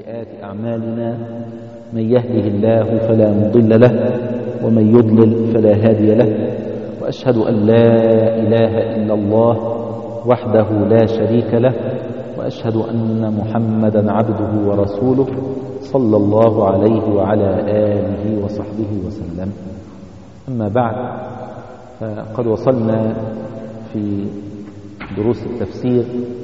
وسيئات أعمالنا من يهده الله فلا مضل له ومن يضلل فلا هادي له، وأشهد أن لا إله إلا الله وحده لا شريك له، وأشهد أن محمدا عبده ورسوله صلى الله عليه وعلى آله وصحبه وسلم. أما بعد، فقد وصلنا في دروس التفسير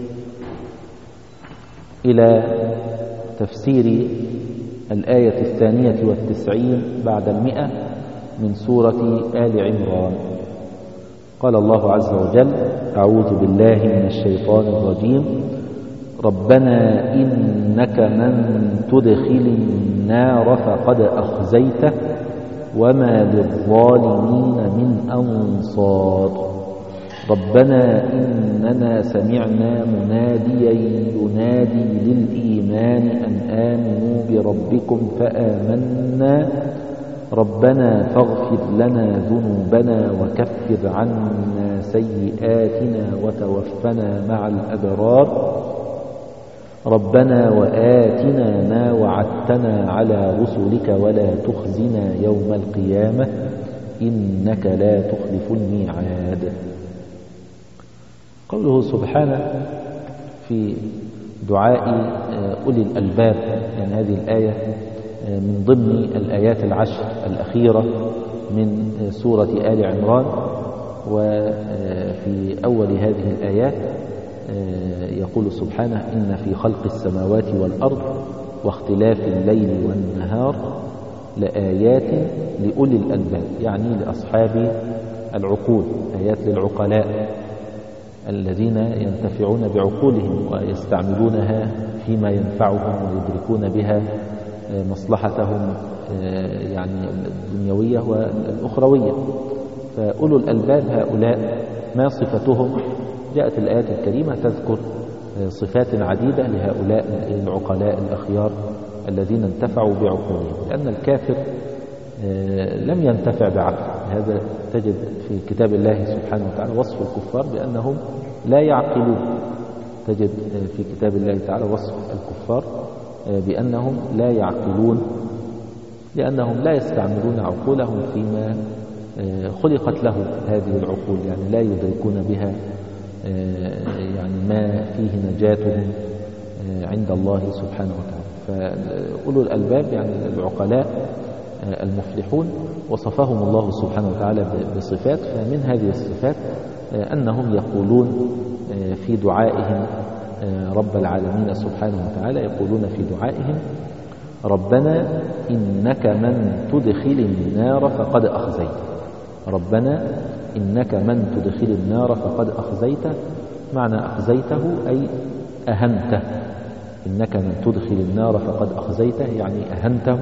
إلى تفسير الآية 92 بعد 100 من سورة آل عمران. قال الله عز وجل: أعوذ بالله من الشيطان الرجيم: ربنا إنك من تدخل النار فقد أخزيته وما للظالمين من أنصار. ربنا إننا سمعنا مناديا ينادي للإيمان أن آمنوا بربكم فآمنا ربنا فاغفر لنا ذنوبنا وكفر عنا سيئاتنا وتوفنا مع الأبرار. ربنا وآتنا ما وعدتنا على رسلك ولا تخزنا يوم القيامة إنك لا تخلف الميعاد. قوله سبحانه في دعاء أولي الألباب، يعني هذه الآية من ضمن الآيات العشر الأخيرة من سورة آل عمران. وفي أول هذه الآيات يقول سبحانه: إن في خلق السماوات والأرض واختلاف الليل والنهار لآيات لأولي الألباب، يعني لأصحاب العقول، آيات للعقلاء الذين ينتفعون بعقولهم ويستعملونها فيما ينفعهم ويدركون بها مصلحتهم يعني الدنيوية والأخروية. فأولو الألباب هؤلاء ما صفتهم؟ جاءت الآيات الكريمة تذكر صفات عديدة لهؤلاء العقلاء الأخيار الذين انتفعوا بعقولهم، لأن الكافر لم ينتفع بعقله. هذا تجد في كتاب الله سبحانه وتعالى وصف الكفار بأنهم لا يعقلون. تجد في كتاب الله تعالى وصف الكفار بأنهم لا يعقلون، لأنهم لا يستعملون عقولهم فيما خلقت له هذه العقول، يعني لا يدركون بها يعني ما فيه نجاتهم عند الله سبحانه وتعالى. فأولو الألباب يعني العقلاء المفلحون وصفهم الله سبحانه وتعالى بصفات، فمن هذه الصفات أنهم يقولون في دعائهم رب العالمين سبحانه وتعالى، يقولون في دعائهم: ربنا إنك من تدخل النار فقد أخزيته. ربنا إنك من تدخل النار فقد أخزيته، معنى أخزيته أي أهنته. إنك من تدخل النار فقد أخزيته يعني أهنته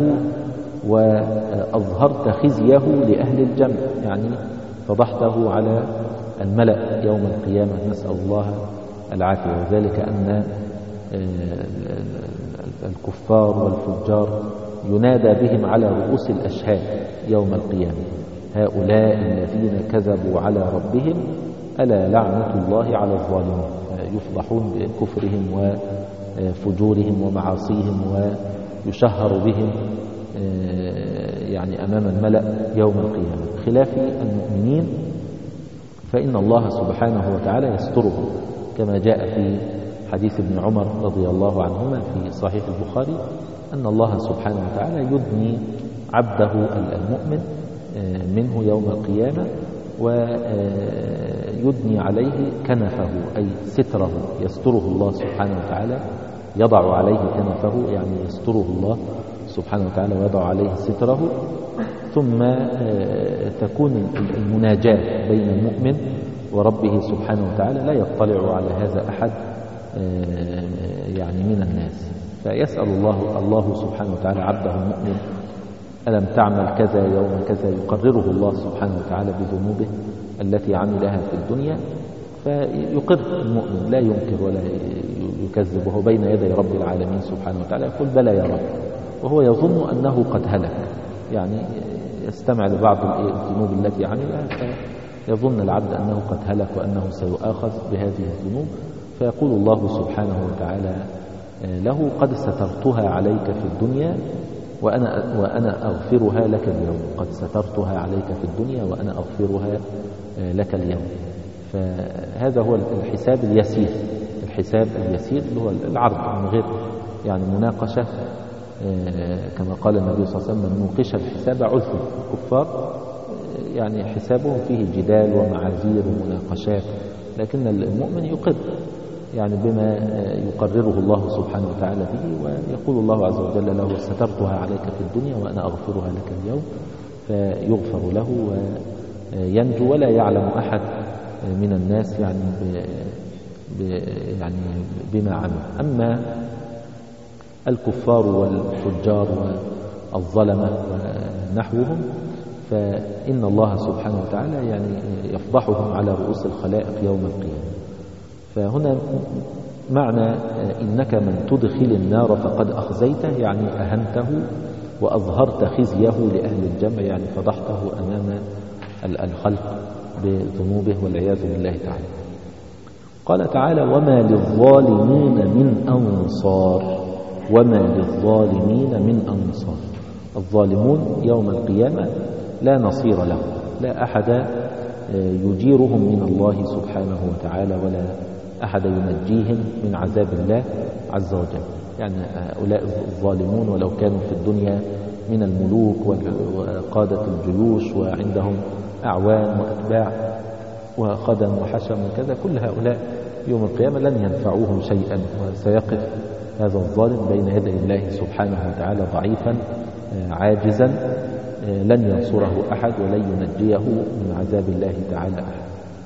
وأظهرت خزيه لأهل الجنة، يعني فضحته على الملأ يوم القيامة، نسأل الله العافية. وذلك أن الكفار والفجار ينادى بهم على رؤوس الأشهاد يوم القيامة: هؤلاء الذين كذبوا على ربهم ألا لعنة الله على الظالمين. يفضحون بكفرهم وفجورهم ومعاصيهم ويشهر بهم يعني أمام الملأ يوم القيامة. خلاف المؤمنين فإن الله سبحانه وتعالى يسترهم، كما جاء في حديث ابن عمر رضي الله عنهما في صحيح البخاري أن الله سبحانه وتعالى يدني عبده المؤمن منه يوم القيامة ويدني عليه كنفه أي ستره، يستره الله سبحانه وتعالى، يضع عليه كنفه يعني يستره الله سبحانه وتعالى ويضع عليه ستره. ثم تكون المناجاة بين المؤمن وربه سبحانه وتعالى، لا يطلع على هذا أحد يعني من الناس، فيسأل الله سبحانه وتعالى عبده المؤمن: ألم تعمل كذا يوم كذا؟ يقرره الله سبحانه وتعالى بذنوبه التي عملها في الدنيا، فيقر المؤمن، لا ينكر ولا يكذب، وهو بين يدي رب العالمين سبحانه وتعالى يقول: بلى يا رب، وهو يظن أنه قد هلك، يعني يستمع لبعض الذنوب التي عملها فيظن العبد أنه قد هلك وأنه سيؤاخذ بهذه الذنوب، فيقول الله سبحانه وتعالى: له قد سترتها عليك في الدنيا وأنا أغفرها لك اليوم. قد سترتها عليك في الدنيا وأنا أغفرها لك اليوم. فهذا هو الحساب اليسير. الحساب اليسير اللي هو العرض من غير يعني مناقشة، كما قال النبي صلى الله عليه وسلم: من نوقش الحساب عذب. الكفار يعني حسابهم فيه جدال ومعاذير ومناقشات، لكن المؤمن يقر يعني بما يقرره الله سبحانه وتعالى به، ويقول الله عز وجل له: سترتها عليك في الدنيا وأنا أغفرها لك اليوم، فيغفر له وينجو. ولا يعلم أحد من الناس يعني يعني بما عمل. أما الكفار والفجار والظلمة ونحوهم فإن الله سبحانه وتعالى يعني يفضحهم على رؤوس الخلائق يوم القيامة. فهنا معنى إنك من تدخل النار فقد أخزيته، يعني أهنته وأظهرت خزيه لأهل الجمع، يعني فضحته أمام الخلق بذنوبه والعياذ بالله تعالى. قال تعالى: وما للظالمين من أنصار. وما للظالمين من أنصار. الظالمون يوم القيامة لا نصير لهم، لا أحد يجيرهم من الله سبحانه وتعالى، ولا أحد ينجيهم من عذاب الله عز وجل. يعني هؤلاء الظالمون ولو كانوا في الدنيا من الملوك وقادة الجيوش وعندهم أعوان وأتباع وخدم وحشم وكذا، كل هؤلاء يوم القيامة لن ينفعوهم شيئا، وسيقف هذا الظالم بين يدي الله سبحانه وتعالى ضعيفا عاجزا، لن ينصره أحد ولن ينجيه من عذاب الله تعالى أحد.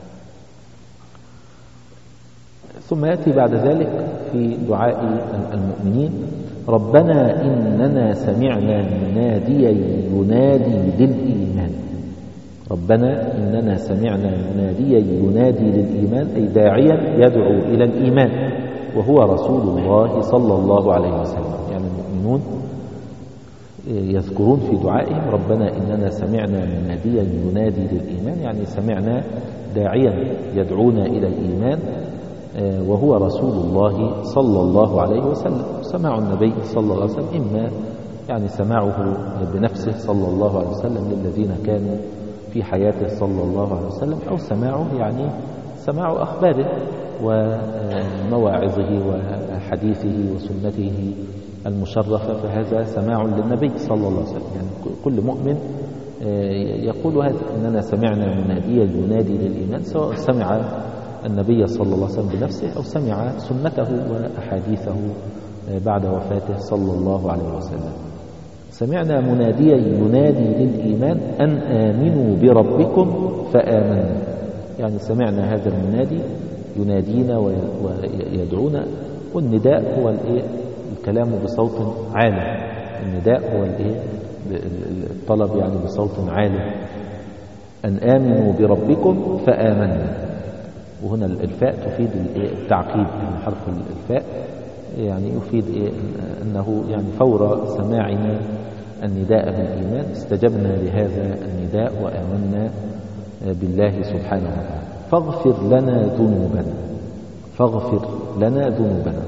ثم يأتي بعد ذلك في دعاء المؤمنين: ربنا إننا سمعنا مناديا ينادي للإيمان. ربنا إننا سمعنا مناديا ينادي للإيمان، أي داعيا يدعو إلى الإيمان، وهو رسول الله صلى الله عليه وسلم. يعني المؤمنون يذكرون في دعائهم: ربنا إننا سمعنا مناديا ينادي للإيمان، يعني سمعنا داعيا يدعونا إلى الإيمان، وهو رسول الله صلى الله عليه وسلم. سماع النبي صلى الله عليه وسلم إما يعني سماعه بنفسه صلى الله عليه وسلم للذين كانوا في حياته صلى الله عليه وسلم، أو سماعه يعني سماع أخباره ومواعظه وحديثه وسنته المشرفة، فهذا سماع للنبي صلى الله عليه وسلم. يعني كل مؤمن يقول هذا: إننا سمعنا مناديا ينادي للإيمان، سواء سمع النبي صلى الله عليه وسلم بنفسه أو سمع سنته وأحاديثه بعد وفاته صلى الله عليه وسلم. سمعنا مناديا ينادي للإيمان أن آمنوا بربكم فآمنا. يعني سمعنا هذا المنادي ينادينا ويدعونا، والنداء هو الكلام بصوت عالي. النداء هو الطلب يعني بصوت عالي: أن آمنوا بربكم فآمنا. وهنا الفاء تفيد التعقيب، يعني حرف الفاء يعني يفيد أنه يعني فور سماعنا النداء بالإيمان استجبنا لهذا النداء وآمنا بالله سبحانه وتعالى. فاغفر لنا ذنوبنا. فاغفر لنا ذنوبنا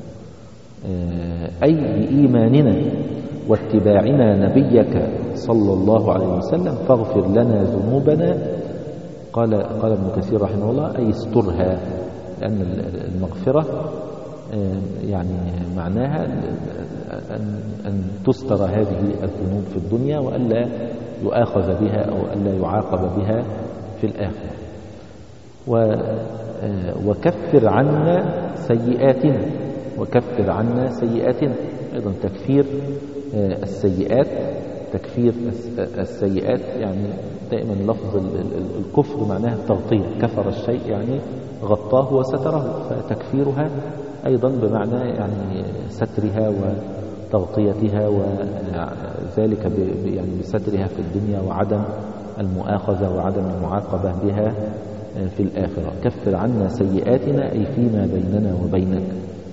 أي بإيماننا واتباعنا نبيك صلى الله عليه وسلم. فاغفر لنا ذنوبنا. قال ابن كثير رحمه الله: أي استرها، لأن المغفرة يعني معناها أن تستر هذه الذنوب في الدنيا وألا يؤاخذ بها أو ألا يعاقب بها في الآخرة. وكفر عنا سيئاتنا. وكفر عنا سيئاتنا أيضا تكفير السيئات. تكفير السيئات يعني دائما لفظ الكفر معناه التغطية، كفر الشيء يعني غطاه وستره، فتكفيرها أيضا بمعنى يعني سترها وتغطيتها، وذلك يعني بسترها في الدنيا وعدم المؤاخذة وعدم المعاقبة بها في الآخرة. كفر عنا سيئاتنا أي فيما بيننا وبينك.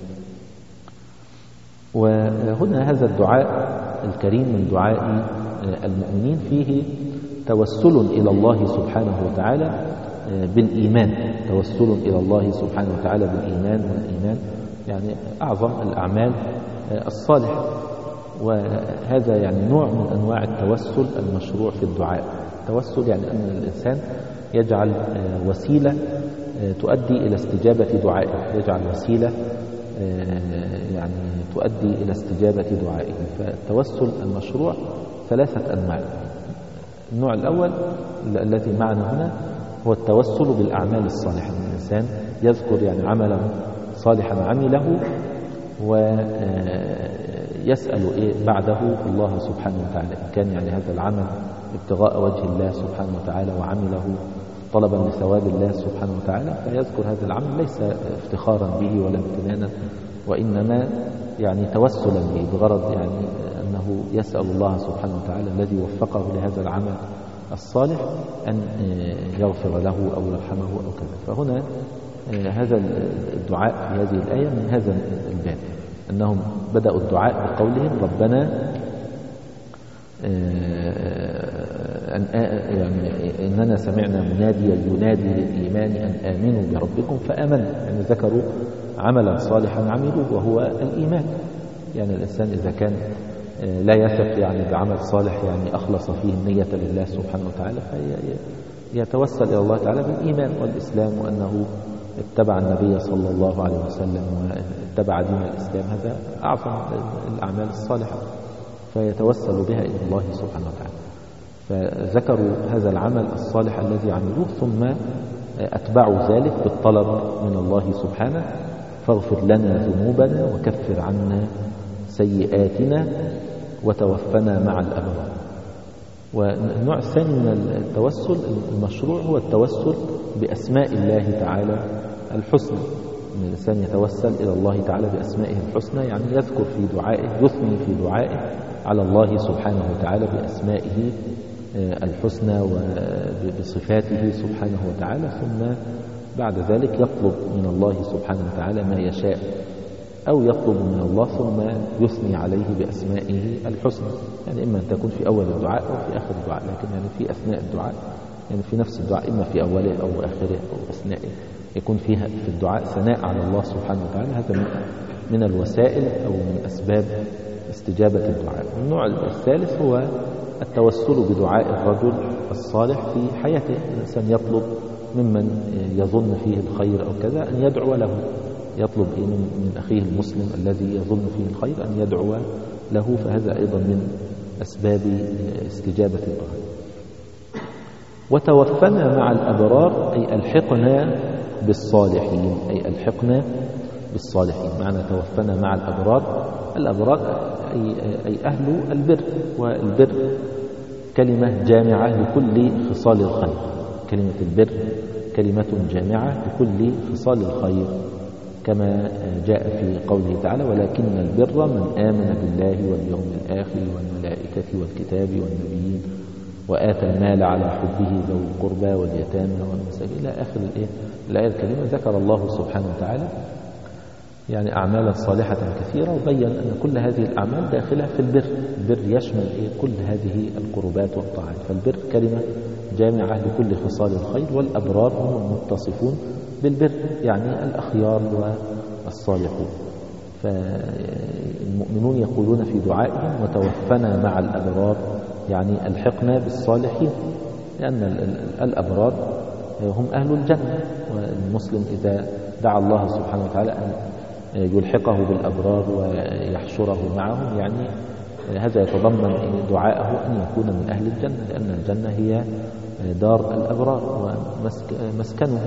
وهنا هذا الدعاء الكريم من دعاء المؤمنين فيه توسل إلى الله سبحانه وتعالى بالإيمان. توسل إلى الله سبحانه وتعالى بالإيمان، والإيمان يعني أعظم الأعمال الصالحة. وهذا يعني نوع من أنواع التوسل المشروع في الدعاء. التوسل يعني أن الإنسان يجعل وسيلة تؤدي إلى استجابة دعائه، يجعل وسيلة يعني تؤدي إلى استجابة دعائه. فالتوسل المشروع 3 أنواع. النوع الأول الذي معنا هنا هو التوسل بالأعمال الصالحة. الإنسان يذكر يعني عملا صالحا عمله ويسأل بعده الله سبحانه وتعالى. إن كان يعني هذا العمل ابتغاء وجه الله سبحانه وتعالى وعمله طلبا لثواب الله سبحانه وتعالى، فيذكر هذا العمل ليس افتخارا به ولا امتنانا، وإنما يعني توسلا به بغرض يعني أنه يسأل الله سبحانه وتعالى الذي وفقه لهذا العمل الصالح أن يغفر له أو يرحمه أو كذا. فهنا هذا الدعاء في هذه الآية من هذا الباب، أنهم بدأوا الدعاء بقولهم ربنا يعني إننا سمعنا مناديا ينادي للإيمان أن آمنوا بربكم فآمنوا. يعني ذكروا عملا صالحا عملوا وهو الإيمان. يعني الإنسان إذا كان لا يثق يعني بعمل صالح يعني أخلص فيه النية لله سبحانه وتعالى، فيتوسل إلى الله تعالى بالإيمان والإسلام، وأنه اتبع النبي صلى الله عليه وسلم واتبع دين الإسلام. هذا أعظم الأعمال الصالحة، فيتوسل بها إلى الله سبحانه وتعالى. فذكروا هذا العمل الصالح الذي عملوه، ثم أتبعوا ذلك بالطلب من الله سبحانه فاغفر لنا ذنوبنا وكفر عنا سيئاتنا وتوفنا مع الأبرار. والنوع الثاني من التوسل المشروع هو التوسل بأسماء الله تعالى الحسنى. أن الإنسان يتوسل إلى الله تعالى بأسمائه الحسنى، يعني يذكر في دعائه، يثني في دعائه على الله سبحانه وتعالى بأسمائه الحسنى وبصفاته سبحانه وتعالى، ثم بعد ذلك يطلب من الله سبحانه وتعالى ما يشاء، أو يطلب من الله ثم يثني عليه بأسمائه الحسنى. يعني إما أن تكون في أول الدعاء أو في آخر الدعاء، لكن يعني في أثناء الدعاء، يعني في نفس الدعاء، إما في أوله أو آخره أو أثنائه، يكون فيها في الدعاء ثناء على الله سبحانه وتعالى. هذا من الوسائل أو من أسباب استجابة الدعاء. النوع الثالث هو التوسل بدعاء الرجل الصالح في حياته. الإنسان يطلب ممن يظن فيه الخير أو كذا أن يدعو له، يطلب من أخيه المسلم الذي يظن فيه الخير أن يدعو له، فهذا أيضا من أسباب استجابة الدعاء. وتوفنا مع الأبرار أي ألحقنا بالصالحين، أي ألحقنا بالصالحين. معنى توفنا مع الأبرار، الأبرار أي أهل البر، والبر كلمة جامعة لكل خصال الخير. كلمة البر كلمة جامعة لكل خصال الخير، كما جاء في قوله تعالى ولكن البر من آمن بالله واليوم الآخر والملائكة والكتاب والنبيين وآتى المال على حبه ذوي القربى واليتامى والمساكين إلى آخر الآية الكريمة. ذكر الله سبحانه وتعالى يعني أعمالا صالحة كثيرة، وبين أن كل هذه الأعمال داخلة في البر. البر يشمل كل هذه القربات والطاعات، فالبر كلمة جامعة لكل خصال الخير، والأبرار هم المتصفون بالبر يعني الأخيار والصالحون. فالمؤمنون يقولون في دعائهم وتوفنا مع الأبرار، يعني ألحقنا بالصالحين، لأن الأبرار هم أهل الجنة، والمسلم إذا دعا الله سبحانه وتعالى أن يلحقه بالأبرار ويحشره معهم، يعني هذا يتضمن دعاءه أن يكون من أهل الجنة، لأن الجنة هي دار الأبرار ومسكنه.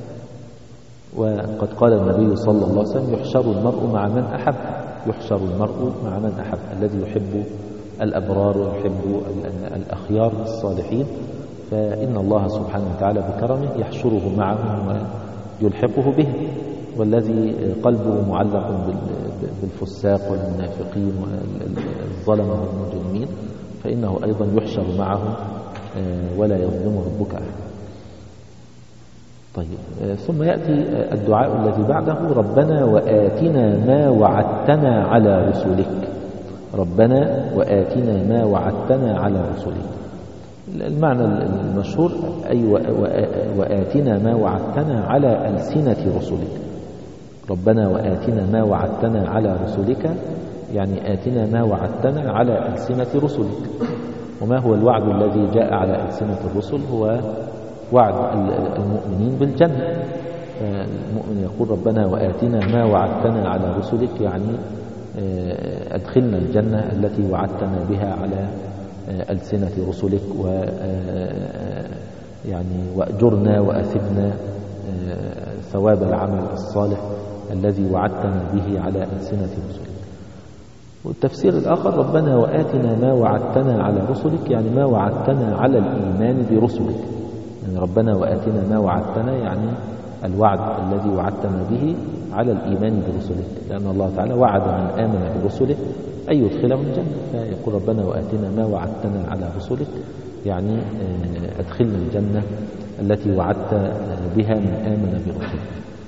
وقد قال النبي صلى الله عليه وسلم يحشر المرء مع من أحب، يحشر المرء مع من أحب، الذي يحب الأبرار ويحب الأخيار الصالحين، فإن الله سبحانه وتعالى بكرمه يحشره معهم ويلحقه به. والذي قلبه معلق بالفساق والمنافقين والظلمة والمجرمين فإنه أيضا يحشر معهم ولا يظلم ربك أحد. طيب، ثم يأتي الدعاء الذي بعده ربنا وآتنا ما وعدتنا على رسلك. ربنا وآتنا ما وعدتنا على رسلك. المعنى المشهور أي وآتنا ما وعدتنا على ألسنة رسلك. ربنا وآتنا ما وعدتنا على رسلك، يعني آتنا ما وعدتنا على ألسنة رسلك. وما هو الوعد الذي جاء على ألسنة الرسل؟ هو وعد المؤمنين بالجنة. المؤمن يقول ربنا وآتنا ما وعدتنا على رسلك، يعني أدخلنا الجنة التي وعدتنا بها على ألسنة رسلك، يعني وأجرنا وأثبنا ثواب العمل الصالح الذي وعدتنا به على ألسنة رسلك. والتفسير الآخر ربنا وآتنا ما وعدتنا على رسلك، يعني ما وعدتنا على الإيمان برسلك. يعني ربنا وآتنا ما وعدتنا يعني الوعد الذي وعدتنا به على الإيمان برسلك، لأن الله تعالى وعد من آمن برسله أن يدخله الجنة. فيقول ربنا وآتنا ما وعدتنا على رسلك، يعني أدخلنا الجنة التي وعدت بها من آمن برسلك.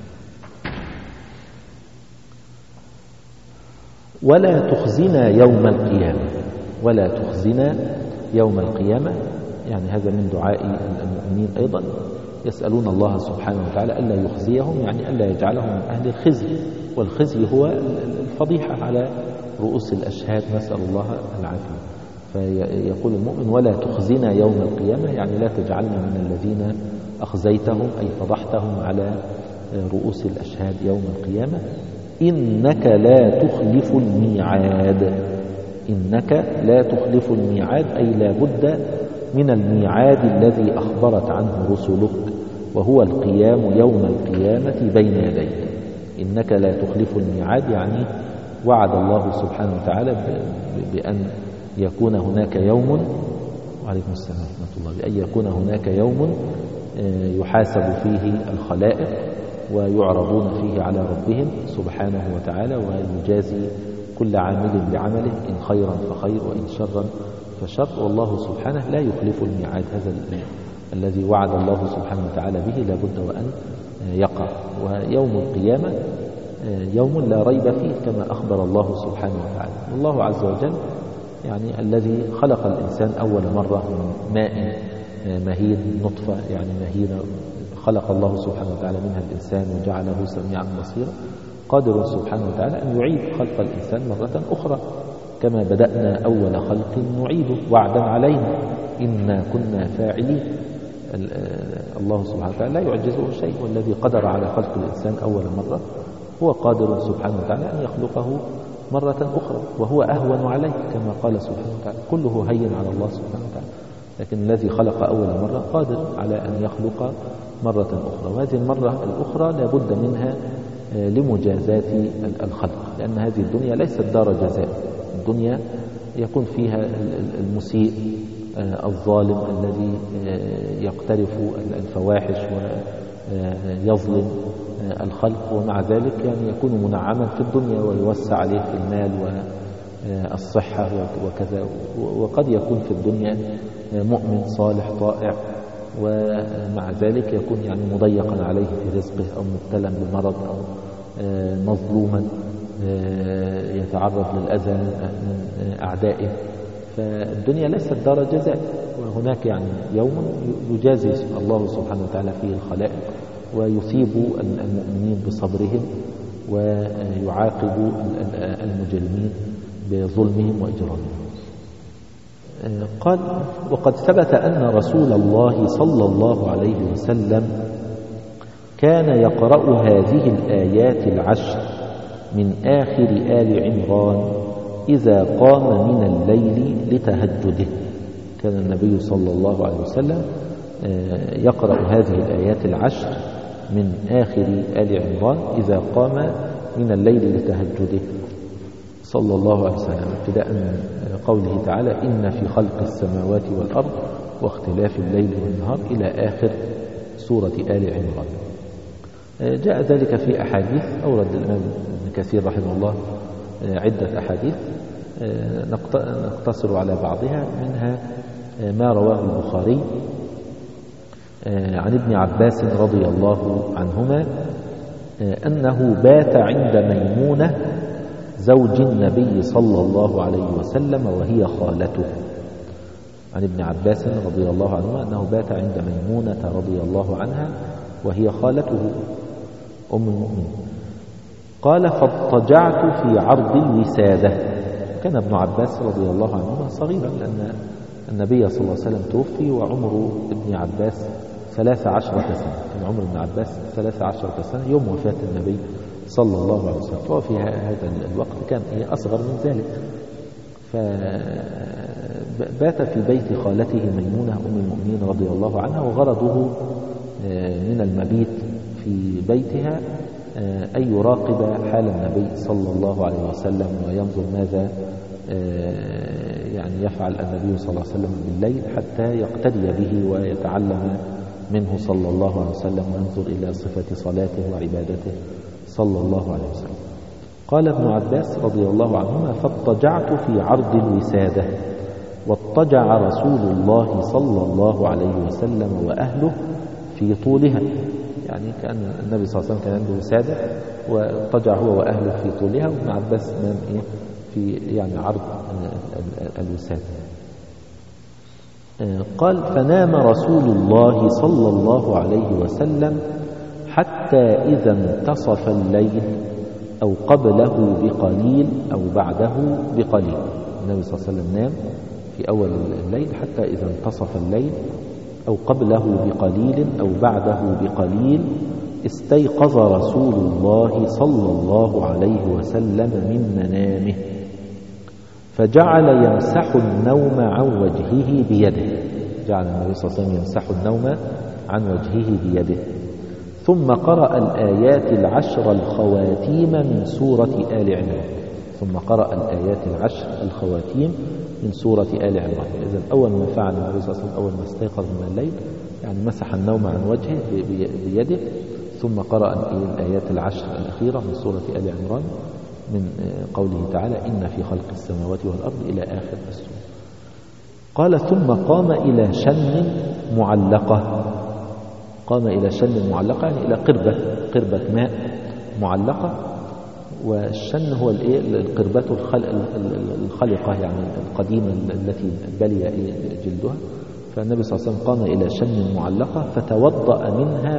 ولا تخزنا يوم القيامة، ولا تخزنا يوم القيامة، يعني هذا من دعاء المؤمنين أيضا، يسألون الله سبحانه وتعالى ألا يخزيهم، يعني ألا يجعلهم من أهل الخزي. والخزي هو الفضيحة على رؤوس الأشهاد، نسأل الله العافية. فيقول المؤمن ولا تخزنا يوم القيامة، يعني لا تجعلنا من الذين أخزيتهم أي فضحتهم على رؤوس الأشهاد يوم القيامة. إنك لا تخلف الميعاد، إنك لا تخلف الميعاد أي لا بد من الميعاد الذي أخبرت عنه رسلك، وهو القيام يوم القيامة بين يديك. إنك لا تخلف الميعاد يعني وعد الله سبحانه وتعالى بأن يكون هناك يوم، وعليكم السلام ورحمة الله، بأن يكون هناك يوم يحاسب فيه الخلائق ويعرضون فيه على ربهم سبحانه وتعالى، ويجازي كل عامل بعمله، إن خيرا فخير وإن شرا فشر. والله سبحانه لا يخلف الميعاد، هذا الذي وعد الله سبحانه وتعالى به لا بد وأن يقع. ويوم القيامة يوم لا ريب فيه كما أخبر الله سبحانه وتعالى. الله عز وجل يعني الذي خلق الإنسان أول مرة من ماء مهين، نطفة يعني مهينة، خلق الله سبحانه وتعالى منها الإنسان وجعله سميعا بصيرا، قادر سبحانه وتعالى أن يعيد خلق الإنسان مرة أخرى كما بدأنا أول خلق نعيده وعدا علينا إنا كنا فاعلين. الله سبحانه وتعالى لا يعجزه شيء، والذي قدر على خلق الإنسان أول مرة هو قادر سبحانه وتعالى أن يخلقه مرة أخرى، وهو أهون عليه كما قال سبحانه وتعالى كله هين على الله سبحانه وتعالى. لكن الذي خلق أول مرة قادر على أن يخلق مرة أخرى، وهذه المرة الأخرى لابد منها لمجازات الخلق، لأن هذه الدنيا ليست دار جزاء. الدنيا يكون فيها المسيء الظالم الذي يقترف الفواحش ويظلم الخلق، ومع ذلك يعني يكون منعما في الدنيا ويوسع عليه في المال والصحة وكذا. وقد يكون في الدنيا مؤمن صالح طائع، ومع ذلك يكون يعني مضيقا عليه في رزقه أو مبتلا بمرض أو مظلوما يتعرض للأذى من أعدائه. فالدنيا ليست دار جزاء، وهناك يعني يوم يجازي الله سبحانه وتعالى فيه الخلائق ويثيب المؤمنين بصبرهم ويعاقب المجرمين بظلمهم وإجرامهم. قال وقد ثبت أن رسول الله صلى الله عليه وسلم كان يقرأ هذه الآيات العشر من آخر آل عمران إذا قام من الليل لتهجده. كان النبي صلى الله عليه وسلم يقرأ هذه الآيات العشر من آخر آل عمران إذا قام من الليل لتهجده صلى الله عليه وسلم، ابتداء من قوله تعالى إن في خلق السماوات والأرض واختلاف الليل والنهار إلى آخر سورة آل عمران. جاء ذلك في أحاديث، أورد الإمام ابن كثير رحمه الله عدة أحاديث نقتصر على بعضها، منها ما رواه البخاري عن ابن عباس رضي الله عنهما أنه بات عند ميمونة زوج النبي صلى الله عليه وسلم وهي خالته. عن ابن عباس رضي الله عنهما أنه بات عند ميمونة رضي الله عنها وهي خالته أم المؤمنين. قال فاضطجعت في عرض الوسادة. كان ابن عباس رضي الله عنهما صغيرا، لأن النبي صلى الله عليه وسلم توفي وعمر ابن عباس 13 سنة. كان عمر ابن عباس 13 سنة يوم وفاة النبي صلى الله عليه وسلم، فهو في هذا الوقت كان أصغر من ذلك. فبات في بيت خالته ميمونة أم المؤمنين رضي الله عنها، وغرضه من المبيت في بيتها أن يراقب حال النبي صلى الله عليه وسلم وينظر ماذا يعني يفعل النبي صلى الله عليه وسلم بالليل، حتى يقتدي به ويتعلم منه صلى الله عليه وسلم وينظر إلى صفة صلاته وعبادته صلى الله عليه وسلم. قال ابن عباس رضي الله عنهما فاضطجعت في عرض الوسادة، واضطجع رسول الله صلى الله عليه وسلم وأهله في طولها. يعني كأن النبي صلى الله عليه وسلم كان عنده وسادة واضطجع هو وأهله في طولها، وابن عباس نام في يعني عرض الوسادة. قال فنام رسول الله صلى الله عليه وسلم حتى إذا انتصف الليل أو قبله بقليل أو بعده بقليل. النبي صلى الله عليه وسلم نام في أول الليل حتى إذا انتصف الليل أو قبله بقليل أو بعده بقليل استيقظ رسول الله صلى الله عليه وسلم من منامه، فجعل يمسح النوم عن وجهه بيده. جعل النبي صلى الله عليه وسلم يمسح النوم عن وجهه بيده، ثم قرأ الآيات العشر الخواتيم من سورة آل عمران. ثم قرأ الآيات العشر الخواتيم من سورة آل عمران. إذن أول ما فعل النبي صلى الله عليه وسلم أول ما استيقظ من الليل يعني مسح النوم عن وجهه بيده، ثم قرأ الآيات العشر الأخيرة من سورة آل عمران من قوله تعالى إن في خلق السماوات والأرض إلى آخر السورة. قال ثم قام إلى شن معلقة. قام إلى شن معلقة يعني إلى قربة ماء معلقة، والشن هو القربة الخلقة يعني القديمة التي بلي جلدها. فالنبي صلى الله عليه وسلم قام إلى شن معلقة فتوضأ منها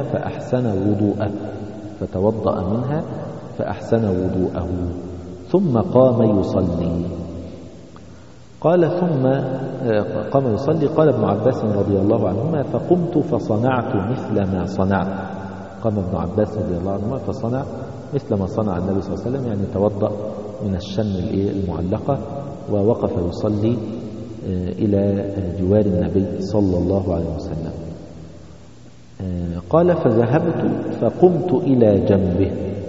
فأحسن وضوءه ثم قام يصلي. قال ثم قام يصلي. قال ابن عباس رضي الله عنهما فقمت فصنعت مثل ما صنعت. قام ابن عباس رضي الله عنهما فصنع مثل ما صنع النبي صلى الله عليه وسلم، يعني توضأ من الشن المعلقة ووقف يصلي إلى جوار النبي صلى الله عليه وسلم. قال فذهبت فقمت إلى جنبه،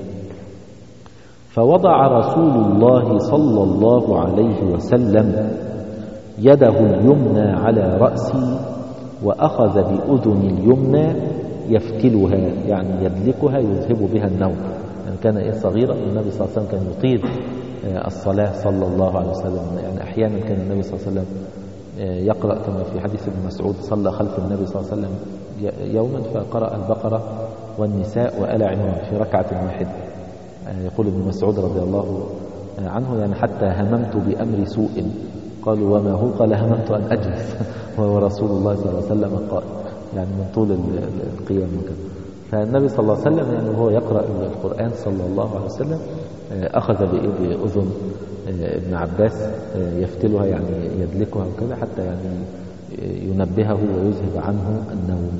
فوضع رسول الله صلى الله عليه وسلم يده اليمنى على رأسي وأخذ بأذن اليمنى يفتلها يعني يدلكها يذهب بها النوم. يعني كان صغيرا النبي صلى الله عليه وسلم كان يطيل الصلاة صلى الله عليه وسلم. يعني أحيانا كان النبي صلى الله عليه وسلم يقرأ كما في حديث ابن مسعود صلى خلف النبي صلى الله عليه وسلم يوما فقرأ البقرة والنساء وآل عمران في ركعة واحدة. يقول ابن مسعود رضي الله عنه يعني حتى هممت بأمر سوء. قالوا وما هو؟ قال هممت أن أجلس وهو رسول الله صلى الله عليه وسلم قائم، يعني من طول القيام وكذا. فالنبي صلى الله عليه وسلم يعني وهو يقرأ القرآن صلى الله عليه وسلم أخذ بأذن ابن عباس يفتلها يعني يدلكها وكذا حتى يعني ينبهه ويذهب عنه النوم.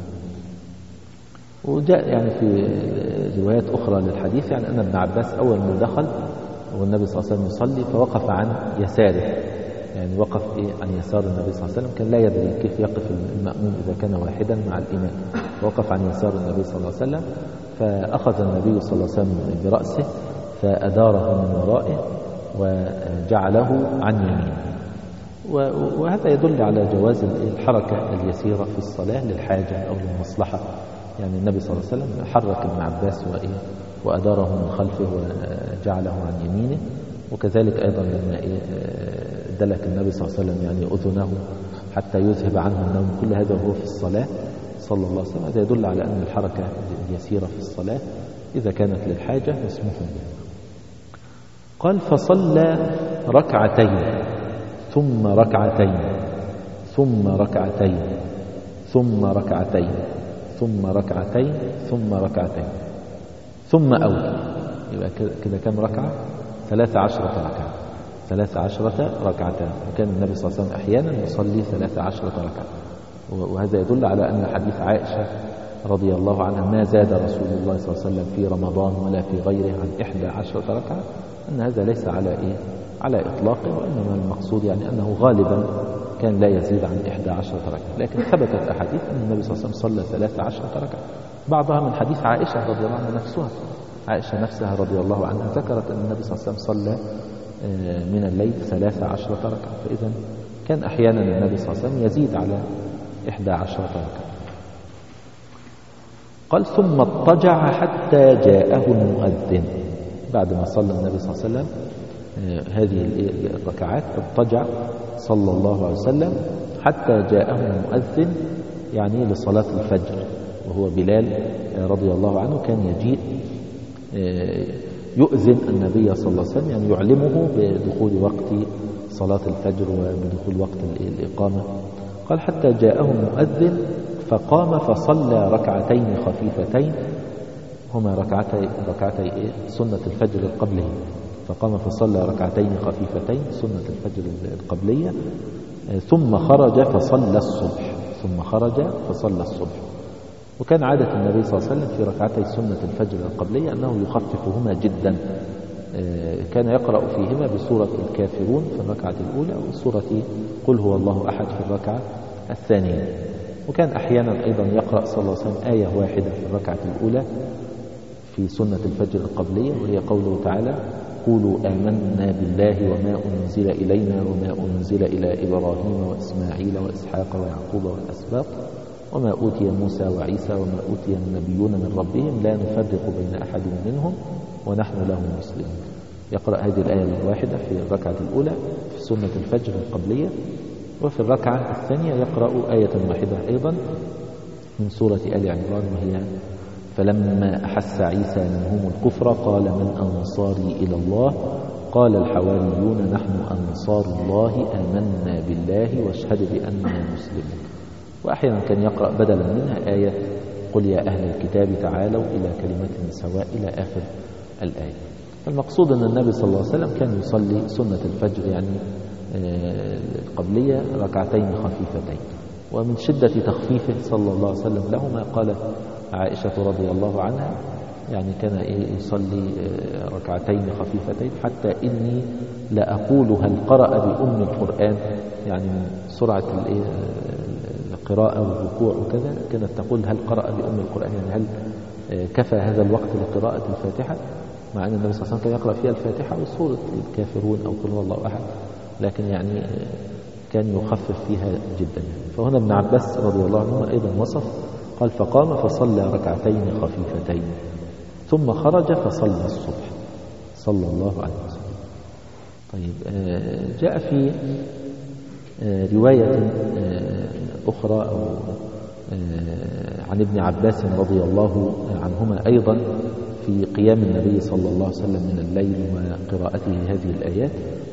وجاء يعني في روايات أخرى للحديث يعني أن ابن عباس أول ما دخل والنبي صلى الله عليه وسلم يصلي فوقف عن يساره، يعني وقف عن يسار النبي صلى الله عليه وسلم، كان لا يدري كيف يقف المأموم إذا كان واحدا مع الإمام. وقف عن يسار النبي صلى الله عليه وسلم، فأخذ النبي صلى الله عليه وسلم برأسه فأداره من ورائه وجعله عن يمينه. وهذا يدل على جواز الحركة اليسيرة في الصلاة للحاجة أو للمصلحة. يعني النبي صلى الله عليه وسلم حرك ابن عباس وأداره من خلفه وجعله عن يمينه. وكذلك أيضا لما دلك النبي صلى الله عليه وسلم يعني أذنه حتى يذهب عنه النوم، كل هذا وهو في الصلاة صلى الله عليه وسلم. هذا يدل على أن الحركة اليسيرة في الصلاة إذا كانت للحاجة مسموح بها. قال فصلى ركعتين ثم ركعتين ثم ركعتين ثم ركعتين ثم ركعتين ثم ركعتين ثم أوتر. يبقى كده كم ركعة؟ 13 ركعة، 13 ركعة. وكان النبي صلى الله عليه وسلم أحيانا يصلي 13 ركعة. وهذا يدل على أن حديث عائشة رضي الله عنها ما زاد رسول الله صلى الله عليه وسلم في رمضان ولا في غيره عن 11 ركعة، أن هذا ليس على إطلاقه، وإنما المقصود يعني أنه غالبا كان لا يزيد عن 11 ركعة. لكن ثبتت أحاديث أن النبي صلى الله عليه وسلم صلى 13 ركعة، بعضها من حديث عائشة رضي الله عنها نفسها. عائشة نفسها رضي الله عنها ذكرت أن النبي صلى الله عليه وسلم صلى من الليل 13 ركعة. فإذا كان أحيانا النبي صلى الله عليه وسلم يزيد على 11 ركعة. قال ثم اضطجع حتى جاءه المؤذن. بعد ما صلى النبي صلى الله عليه وسلم هذه الركعات اضطجع صلى الله عليه وسلم حتى جاءه المؤذن، يعني لصلاة الفجر، وهو بلال رضي الله عنه كان يجيء يؤذن النبي صلى الله عليه وسلم، يعني يعلمه بدخول وقت صلاة الفجر وبدخول وقت الإقامة. قال حتى جاءه المؤذن فقام فصلى ركعتين خفيفتين، هما ركعتي سنة الفجر القبلية. فقام فصلى ركعتين خفيفتين سنة الفجر القبلية، ثم خرج فصلى الصبح. وكان عادة النبي صلى الله عليه وسلم في ركعتي سنة الفجر القبلية أنه يخففهما جدا. كان يقرأ فيهما بسورة الكافرون في الركعة الأولى وسورة قل هو الله أحد في الركعة الثانية. وكان أحيانا أيضا يقرأ صلى الله عليه وسلم آية واحدة في الركعة الأولى في سنة الفجر القبلية، وهي قوله تعالى قولوا آمنا بالله وما أنزل إلينا وما أنزل إلى إبراهيم وإسماعيل وإسحاق ويعقوب والأسباط وما أوتي موسى وعيسى وما أوتي النبيون من ربهم لا نفرق بين أحد منهم ونحن له مسلمون. يقرأ هذه الآية الواحدة في الركعة الأولى في سنة الفجر القبلية، وفي الركعة الثانية يقرأ آية واحدة أيضا من سورة آل عمران، وهي فلما أحس عيسى منهم الكفر قال من أنصاري إلى الله قال الحواريون نحن أنصار الله آمنا بالله واشهد بأننا مسلمون. وأحيانا كان يقرأ بدلا منها آية قل يا أهل الكتاب تعالوا إلى كلمة سواء إلى آخر الآية. المقصود أن النبي صلى الله عليه وسلم كان يصلي سنة الفجر يعني القبلية ركعتين خفيفتين، ومن شدة تخفيفه صلى الله عليه وسلم لهما قالت عائشة رضي الله عنها يعني كان يصلي ركعتين خفيفتين حتى إني لأقول هل قرأ بأم القرآن، يعني من سرعة القراءة والركوع وكذا كانت تقول هل قرأ بأم القرآن، يعني هل كفى هذا الوقت لقراءة الفاتحة، مع أن النبي صلى الله عليه وسلم كان يقرأ فيها الفاتحة وسورة الكافرون أو قل هو الله أحد، لكن يعني كان يخفف فيها جدا. فهنا ابن عباس رضي الله عنه أيضا وصف قال فقام فصلى ركعتين خفيفتين ثم خرج فصلى الصبح صلى الله عليه وسلم. طيب جاء في رواية أخرى أو عن ابن عباس رضي الله عنهما أيضا في قيام النبي صلى الله عليه وسلم من الليل وقراءته هذه الآيات.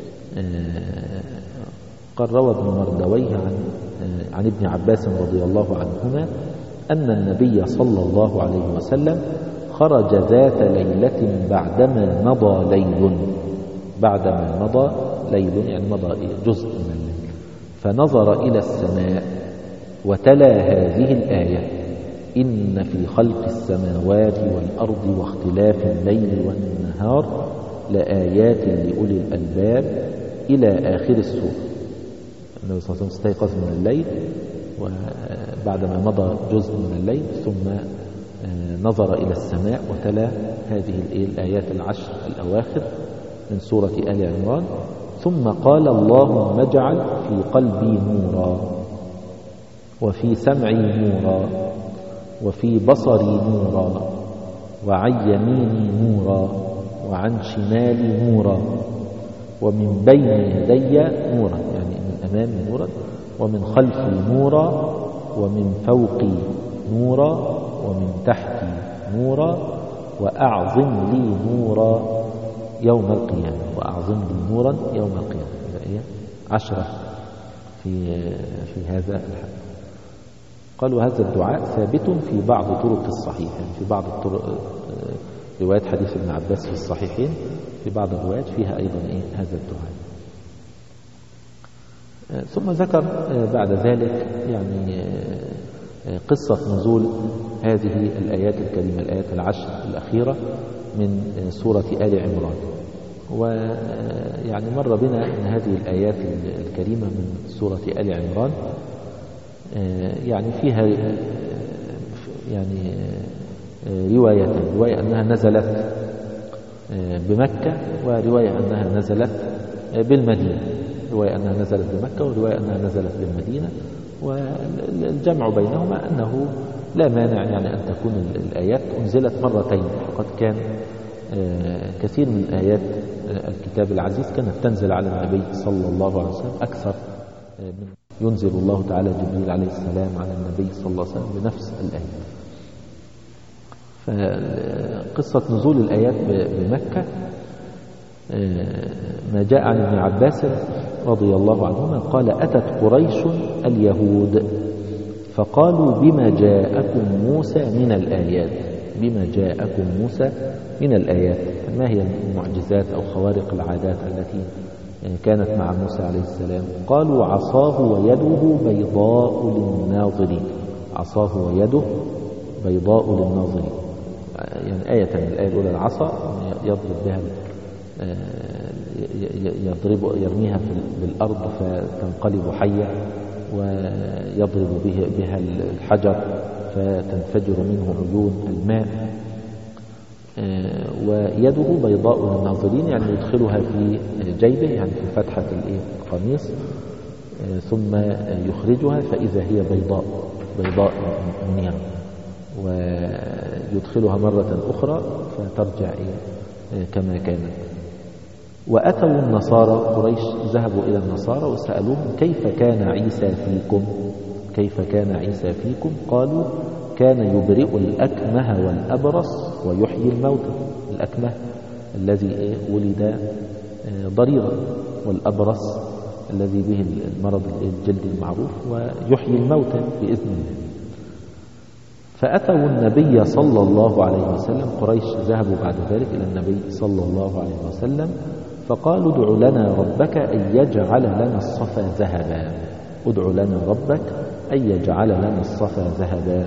قال روى ابن مردويه عن ابن عباس رضي الله عنهما أن النبي صلى الله عليه وسلم خرج ذات ليلة بعدما مضى ليل يعني مضى جزء من الليل، فنظر إلى السماء وتلا هذه الآية إن في خلق السماوات والأرض واختلاف الليل والنهار لآيات لأولي الألباب إلى آخر السورة. النبي صلى الله عليه وسلم استيقظ من الليل وبعدما مضى جزء من الليل ثم نظر إلى السماء وتلا هذه الآيات العشر الأواخر من سورة آل عمران، ثم قال اللهم اجعل في قلبي نورا وفي سمعي نورا وفي بصري نورا وعن يميني نورا وعن شمالي نورا ومن بين يدي نورا، يعني من أمامي نورا ومن خلفي نورا ومن فوقي نورا ومن تحتي نورا وأعظم لي نورا يوم القيامة يوم القيامة. 10 في هذا الحديث. قالوا هذا الدعاء ثابت في بعض طرق الصحيح، يعني في بعض رواية حديث ابن عباس في الصحيحين في بعض الروايات فيها أيضا هذا الدعاء. ثم ذكر بعد ذلك يعني قصة نزول هذه الآيات الكريمة، الآيات العشر الأخيرة من سورة آل عمران. ويعني مر بنا أن هذه الآيات الكريمة من سورة آل عمران يعني فيها يعني رواية أنها نزلت بمكة، ورواية أنها نزلت بالمدينة، رواية أنها نزلت بمكة ورواية أنها نزلت بالمدينة. والجمع بينهما أنه لا مانع يعني أن تكون الآيات أنزلت مرتين، فقد كان كثير من آيات الكتاب العزيز كانت تنزل على النبي صلى الله عليه وسلم أكثر من ينزل الله تعالى جبريل عليه السلام على النبي صلى الله عليه وسلم بنفس الآية. فقصة نزول الآيات بمكة ما جاء عن ابن عباس رضي الله عنهما قال: أتت قريش اليهود فقالوا: بما جاءكم موسى من الآيات، بما جاءكم موسى من الآيات، ما هي المعجزات أو خوارق العادات التي كانت مع موسى عليه السلام؟ قالوا: عصاه ويده بيضاء للناظرين، عصاه ويده بيضاء للناظرين. يعني آية من الآية الأولى العصا يضرب بها يرميها بالأرض فتنقلب حية، ويضرب بها الحجر فتنفجر منه عيون الماء. ويده بيضاء للناظرين يعني يدخلها في جيبه، يعني في فتحة القميص، ثم يخرجها فإذا هي بيضاء منيرة، ويدخلها مرة أخرى فترجع كما كانت. وأتوا النصارى، قريش ذهبوا إلى النصارى وسألوهم: كيف كان عيسى فيكم؟ كيف كان عيسى فيكم؟ قالوا: كان يبرئ الأكمه والأبرص ويحيي الموتى. الأكمه الذي ولد ضريرا، والأبرص الذي به المرض الجلدي المعروف، ويحيي الموتى بإذن الله. فأتوا النبي صلى الله عليه وسلم، قريش ذهبوا بعد ذلك إلى النبي صلى الله عليه وسلم فقالوا: ادع لنا ربك أن يجعل لنا الصفا ذهبا، ادع لنا ربك أن يجعل لنا الصفا ذهبا.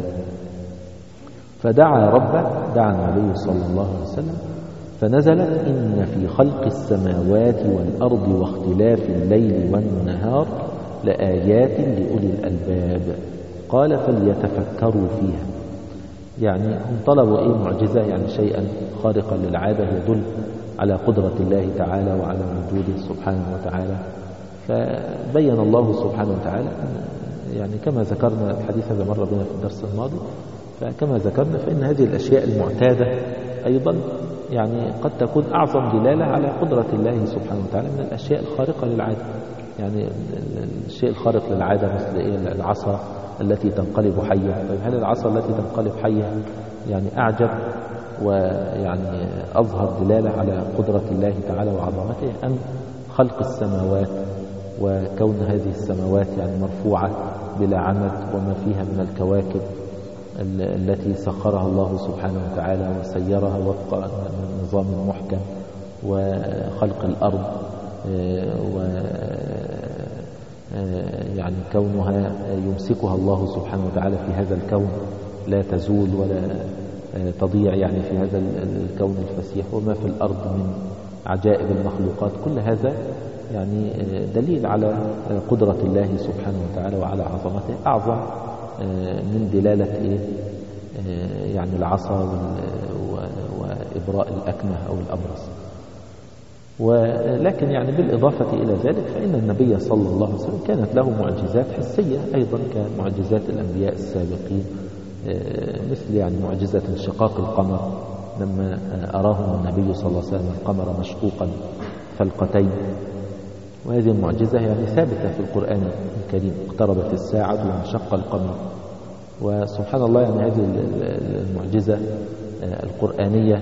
فدعا ربه، دعا النبي صلى الله عليه وسلم، فنزلت: إن في خلق السماوات والأرض واختلاف الليل والنهار لآيات لأولي الألباب. قال: فليتفكروا فيها. يعني هم طلبوا معجزة، يعني شيئا خارقا للعادة يدل على قدرة الله تعالى وعلى وجوده سبحانه وتعالى. فبين الله سبحانه وتعالى يعني كما ذكرنا، الحديث هذا مر بنا في الدرس الماضي، فكما ذكرنا فإن هذه الأشياء المعتادة أيضا يعني قد تكون أعظم دلالة على قدرة الله سبحانه وتعالى من الأشياء الخارقة للعادة. يعني الشيء الخارق للعادة مثل العصا التي تنقلب حية. طيب هل العصا التي تنقلب حية يعني أعجب ويعني أظهر دلالة على قدرة الله تعالى وعظمته، أم خلق السماوات وكون هذه السماوات يعني مرفوعة بلا عمد وما فيها من الكواكب التي سخرها الله سبحانه وتعالى وسيرها وفق نظام محكم، وخلق الأرض يعني كونها يمسكها الله سبحانه وتعالى في هذا الكون لا تزول ولا تضيع يعني في هذا الكون الفسيح، وما في الأرض من عجائب المخلوقات. كل هذا يعني دليل على قدرة الله سبحانه وتعالى وعلى عظمته، أعظم من دلالة يعني العصا وإبراء الأكمه أو الأبرص. ولكن يعني بالإضافة إلى ذلك فإن النبي صلى الله عليه وسلم كانت له معجزات حسية أيضا كمعجزات الأنبياء السابقين، مثل يعني معجزة انشقاق القمر لما أراهم النبي صلى الله عليه وسلم القمر مشقوقا فلقتين. وهذه المعجزة يعني ثابتة في القرآن الكريم: اقتربت الساعة وانشق القمر. وسبحان الله يعني هذه المعجزة القرآنية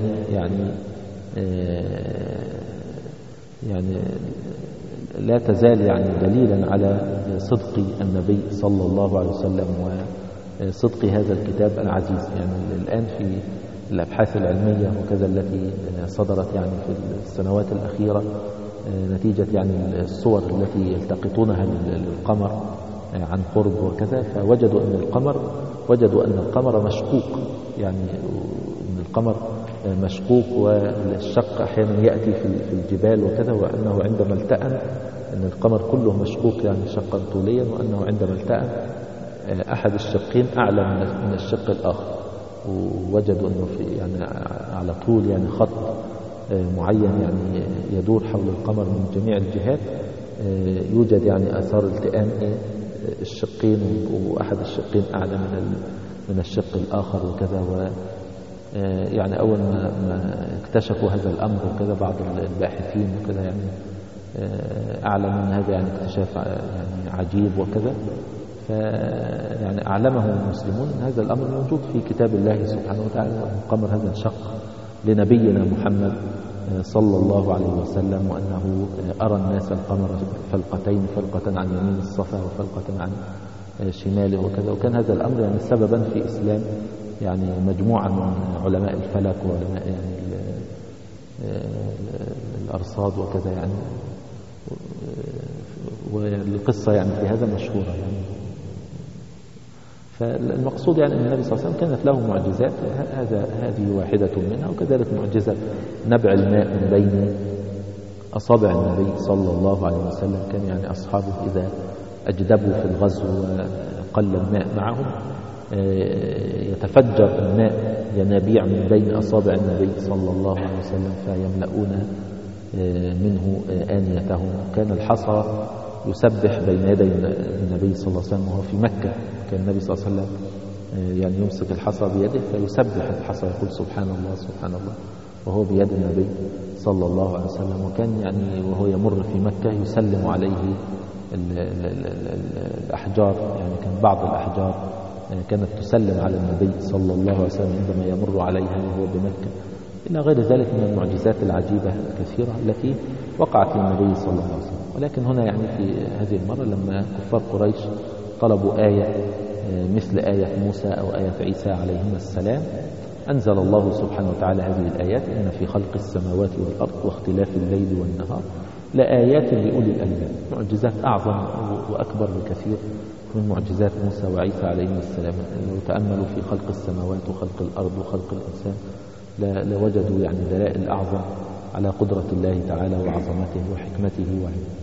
يعني لا تزال يعني دليلا على صدق النبي صلى الله عليه وسلم وصدق هذا الكتاب العزيز. يعني الآن في الأبحاث العلمية وكذا التي صدرت يعني في السنوات الأخيرة نتيجة يعني الصور التي يلتقطونها للقمر عن قرب وكذا، فوجدوا أن القمر مشقوق، يعني أن القمر مشقوق، والشق أحيانا يأتي في الجبال وكذا، وأنه عندما التأم أن القمر كله مشقوق يعني شقا طوليا، وأنه عندما التأم أحد الشقين أعلى من الشق الآخر، ووجدوا أنه في يعني على طول يعني خط معين يعني يدور حول القمر من جميع الجهات، يوجد يعني آثار التئام الشقين، وأحد الشقين أعلى من الشق الآخر وكذا. يعني أول ما اكتشفوا هذا الأمر وكذا بعض الباحثين وكذا يعني أعلم أن هذا يعني اكتشاف يعني عجيب وكذا، فيعني أعلمهم المسلمون أن هذا الأمر موجود في كتاب الله سبحانه وتعالى، وأن القمر هذا انشق لنبينا محمد صلى الله عليه وسلم، وأنه أرى الناس القمر فلقتين، فلقة عن يمين الصفا وفلقة عن شماله وكذا. وكان هذا الأمر يعني سببا في إسلام يعني مجموعة من علماء الفلك وعلماء يعني الأرصاد وكذا يعني، والقصة يعني في هذا مشهورة يعني. فالمقصود يعني أن النبي صلى الله عليه وسلم كانت له معجزات، هذه واحدة منها، وكذلك معجزة نبع الماء من بين أصابع النبي صلى الله عليه وسلم. كان يعني أصحابه إذا أجدبوا في الغزو وقل الماء معهم يتفجر الماء ينابيع من بين أصابع النبي صلى الله عليه وسلم فيملؤون منه آنيتهم. كان الحصى يسبح بين يدي النبي صلى الله عليه وسلم وهو في مكة، كان النبي صلى الله عليه وسلم يعني يمسك الحصى بيده فيسبح الحصى يقول سبحان الله سبحان الله وهو بيد النبي صلى الله عليه وسلم. وكان يعني وهو يمر في مكة يسلم عليه الأحجار، يعني كان بعض الأحجار كانت تسلم على النبي صلى الله عليه وسلم عندما يمر عليها وهو بمكة، إلى غير ذلك من المعجزات العجيبة الكثيرة التي وقعت للنبي صلى الله عليه وسلم. ولكن هنا يعني في هذه المرة لما كفار قريش طلبوا آية مثل آية موسى أو آية عيسى عليهما السلام، أنزل الله سبحانه وتعالى هذه الآيات: إن في خلق السماوات والأرض واختلاف الليل والنهار لآيات لأولي الألباب. معجزات أعظم وأكبر بكثير من معجزات موسى وعيسى عليهما السلام. لو تأملوا في خلق السماوات وخلق الأرض وخلق الإنسان لوجدوا يعني دلائل أعظم على قدرة الله تعالى وعظمته وحكمته وعلمه.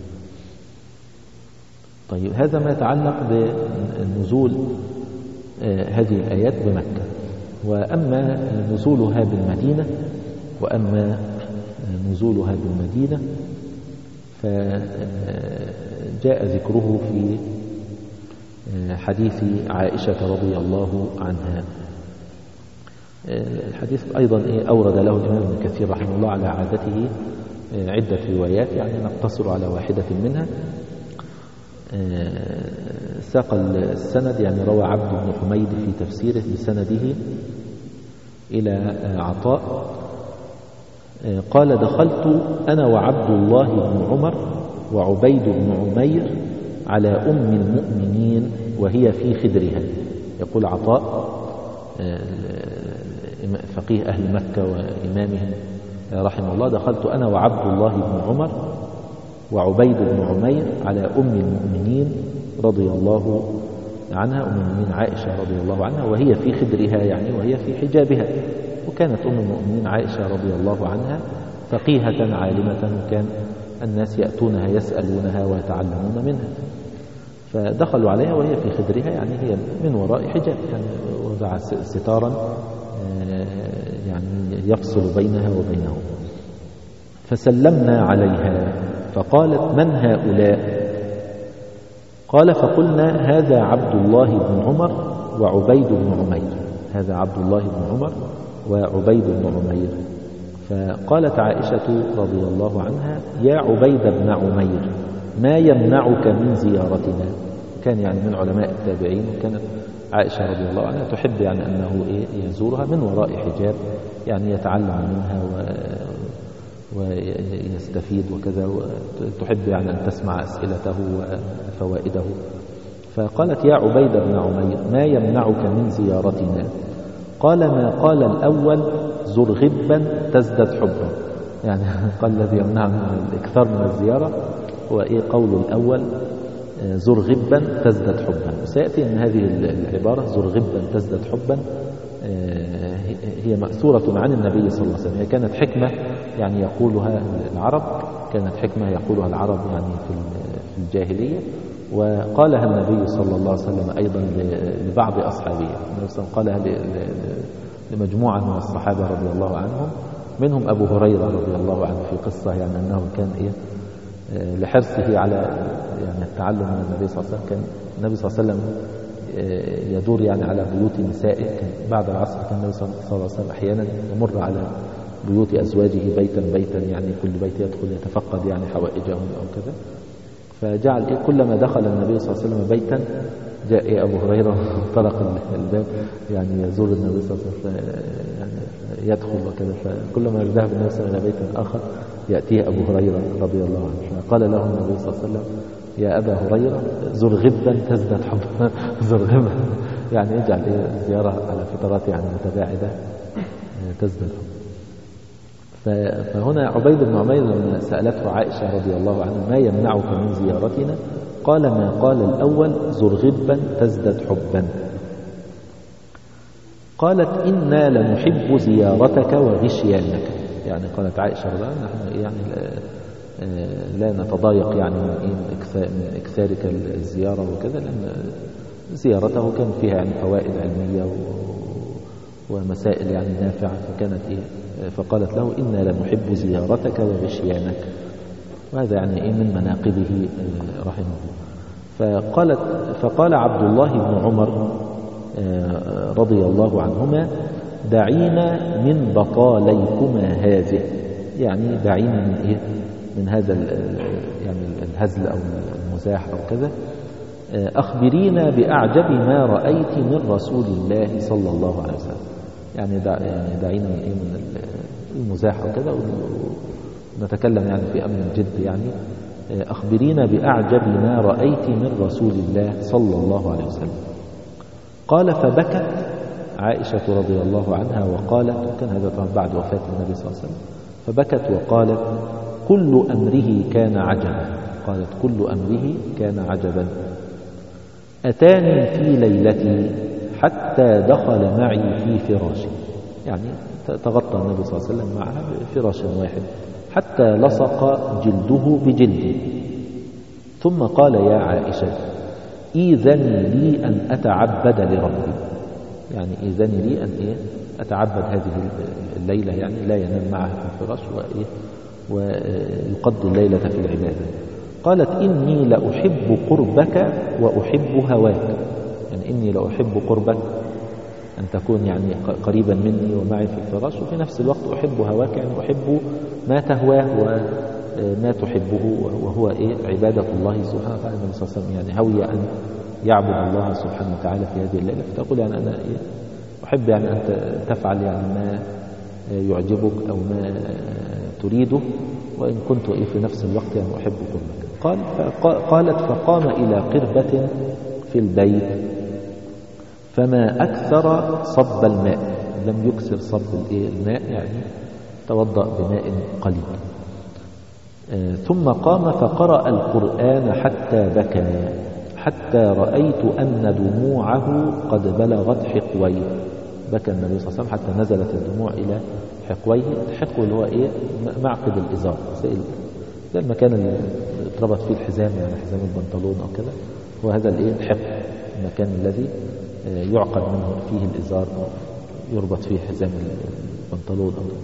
طيب، هذا ما يتعلق بنزول هذه الآيات بمكة. وأما نزولها بالمدينة فجاء ذكره في حديث عائشة رضي الله عنها. الحديث أيضا أورد له الإمام ابن كثير رحمه الله على عادته عدة روايات، يعني نقتصر على واحدة منها. ساق السند، يعني روى عبد بن حميد في تفسيره بسنده إلى عطاء قال: دخلت أنا وعبد الله بن عمر وعبيد بن عمير على أم المؤمنين وهي في خدرها. يقول عطاء فقيه أهل مكة وإمامهم رحمه الله: دخلت أنا وعبد الله بن عمر وعبيد بن عمير على أم المؤمنين رضي الله عنها، أم المؤمنين عائشة رضي الله عنها، وهي في خدرها يعني وهي في حجابها. وكانت أم المؤمنين عائشة رضي الله عنها فقيهة عالمة، وكان الناس يأتونها يسألونها ويتعلمون منها. فدخلوا عليها وهي في خدرها، يعني هي من وراء حجاب، يعني وضع ستارا يعني يفصل بينها وبينهم. فسلمنا عليها فقالت: من هؤلاء؟ قال: فقلنا: هذا عبد الله بن عمر وعبيد بن عمير. هذا عبد الله بن عمر وعبيد بن عمير. فقالت عائشة رضي الله عنها: يا عبيد بن عمير، ما يمنعك من زيارتنا؟ كان يعني من علماء التابعين، وكانت عائشة رضي الله عنها تحب يعني أنه يزورها من وراء حجاب، يعني يتعلم منها ويستفيد وكذا، وتحب يعني أن تسمع أسئلته وفوائده. فقالت: يا عبيد بن عمير، ما يمنعك من زيارتنا؟ قال ما قال الأول زر غبا تزدد حبا، يعني قال الذي يمنع من الإكثار من الزيارة هو إيه؟ قول الأول زر غبا تزدد حبا. وسيأتي أن هذه العبارة زر غبا تزدد حبا هي مأثورة عن النبي صلى الله عليه وسلم. هي كانت حكمة يعني يقولها العرب، كانت حكمة يقولها العرب يعني في الجاهلية، وقالها النبي صلى الله عليه وسلم أيضا لبعض أصحابه. النبي صلى الله عليه وسلم قالها لمجموعة من الصحابة رضي الله عنهم، منهم أبو هريرة رضي الله عنه في قصة يعني أنه كان إيه لحرصه على يعني التعلم من النبي صلى الله عليه وسلم. كان النبي صلى الله عليه وسلم يدور يعني على بيوت نسائه. كان بعد العصر كان النبي صلى الله عليه وسلم أحيانا يمر على بيوت أزواجه بيتا بيتا، يعني كل بيت يدخل يتفقد يعني حوائجهم أو كذا. فجعل إيه كلما دخل النبي صلى الله عليه وسلم بيتا جاء إيه أبو هريرة طرق الباب يعني يزور النبي صلى الله عليه وسلم يعني يدخل وكذا. فكلما ذهب النبي صلى الله عليه وسلم إلى بيت آخر يأتيه أبو هريرة رضي الله عنه، فقال له النبي صلى الله عليه وسلم يا أبا هريرة زر غبا تزداد حبا. زر غبا يعني يجعل الزيارة على فترات يعني متباعدة تزداد حبا. فهنا عبيد بن عمير لما سألته عائشة رضي الله عنها ما يمنعك من زيارتنا، قال ما قال الأول زر غبا تزداد حبا. قالت إنا لنحب زيارتك وغشيانك، يعني قالت عائشة رضي الله عنها نحن يعني لا نتضايق يعني من إكثارك الزيارة وكذا، لأن زيارته كان فيها يعني فوائد علمية ومسائل يعني نافعة. فكانت فقالت له إنا لنحب زيارتك وغشيانك، وهذا يعني من مناقبه رحمه الله. فقال عبد الله بن عمر رضي الله عنهما دعينا من بطاليكما هذه، يعني دعينا من من هذا يعني الهزل أو المزاح أو كذا. أخبرينا بأعجب ما رأيت من رسول الله صلى الله عليه وسلم، يعني دعينا من المزاح أو كذا ونتكلم يعني في أمر الجد. يعني أخبرينا بأعجب ما رأيت من رسول الله صلى الله عليه وسلم. قال فبكت عائشة رضي الله عنها وقالت، وكان هذا طبعا بعد وفاة النبي صلى الله عليه وسلم، فبكت وقالت كل أمره كان عجبا. قالت كل أمره كان عجبا. أتاني في ليلتي حتى دخل معي في فراشي، يعني تغطى النبي صلى الله عليه وسلم معها بفراش واحد حتى لصق جلده بجلدي، ثم قال يا عائشة إذني لي أن أتعبد لربي، يعني إذني لي أن أتعبد هذه الليلة، يعني لا ينام معها في الفراش ويقضي الليلة في العبادة. قالت إني لأحب قربك وأحب هواك، يعني إني لأحب قربك أن تكون يعني قريبا مني ومعي في الفراش، وفي نفس الوقت أحب هواك يعني أحب ما تهواه وما تحبه، وهو عبادة الله سبحانه وتعالى. النبي صلى الله عليه وسلم يعني هوي أن يعبد الله سبحانه وتعالى في هذه الليلة، فتقول يعني أنا أحب يعني أن تفعل يعني ما يعجبك أو ما تريده، وإن كنت في نفس الوقت يعني أحب قربك. قالت فقام إلى قربة في البيت فما أكثر صب الماء، لم يكسر صب الماء، يعني توضأ بماء قليل. ثم قام فقرأ القرآن حتى بكى، حتى رأيت أن دموعه قد بلغت حقويه. بكى النبي صلى الله عليه وسلم حتى نزلت الدموع إلى حقويه. الحقو اللي هو معقد الإزار، ده المكان اللي اتربط فيه الحزام، يعني حزام البنطلون أو كده، وهذا الحقو المكان الذي يعقد منه فيه الإزار أو يربط فيه حزام البنطلون أو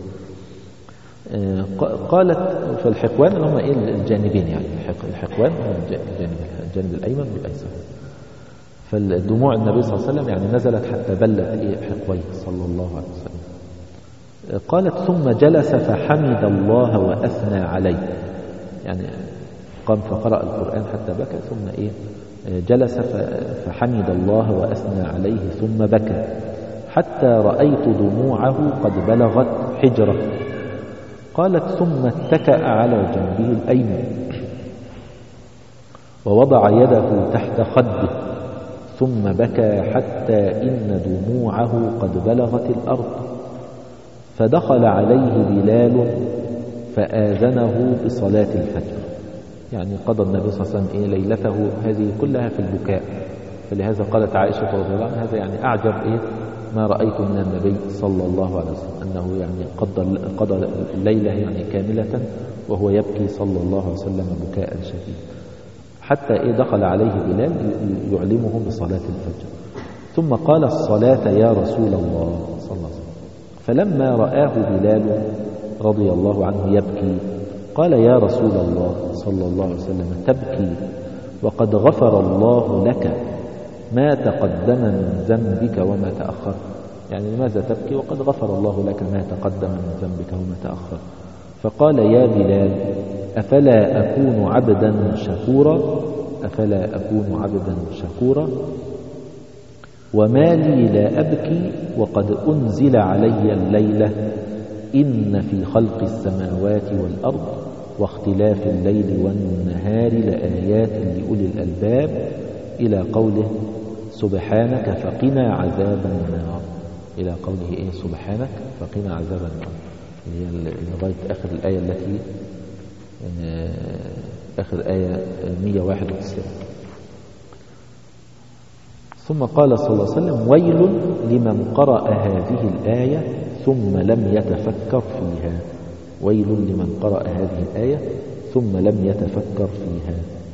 قالت فالحقوان اللي هم الجانبين، يعني الحقوان الجانب الأيمن والأيسر. فالدموع النبي صلى الله عليه وسلم يعني نزلت حتى بلت حقويه صلى الله عليه وسلم. قالت ثم جلس فحمد الله وأثنى عليه، يعني قام فقرأ القرآن حتى بكى، ثم جلس فحمد الله وأثنى عليه ثم بكى حتى رأيت دموعه قد بلغت حجره. قالت ثم اتكأ على جنبه الأيمن ووضع يده تحت خده ثم بكى حتى إن دموعه قد بلغت الأرض، فدخل عليه بلال فآذنه بصلاة الفجر. يعني قضى النبي صلى الله عليه وسلم ليلته هذه كلها في البكاء، فلهذا قالت عائشة رضي الله عنها: هذا يعني أعجب ما رأيت من النبي صلى الله عليه وسلم، أنه يعني قضى الليلة يعني كاملة وهو يبكي صلى الله عليه وسلم بكاء شديد، حتى دخل عليه بلال يعلمه بصلاة الفجر. ثم قال: الصلاة يا رسول الله صلى الله عليه وسلم. فلما رآه بلال رضي الله عنه يبكي قال: يا رسول الله صلى الله عليه وسلم، تبكي وقد غفر الله لك ما تقدم من ذنبك وما تأخر؟ يعني لماذا تبكي وقد غفر الله لك ما تقدم من ذنبك وما تأخر؟ فقال: يا بلال، أفلا أكون عبدا شكورا؟ أفلا أكون عبدا شكورا؟ وما لي لا أبكي وقد أنزل علي الليلة إن في خلق السماوات والأرض واختلاف الليل والنهار لآيات لأولي الألباب، إلى قوله: سبحانك فقنا عذاب النار. إلى قوله سبحانك فقنا عذاب النار، هي لغاية آخر الآية التي آخر آية 191. ثم قال صلى الله عليه وسلم: ويل لمن قرأ هذه الآية ثم لم يتفكر فيها. ويل لمن قرأ هذه الآية ثم لم يتفكر فيها.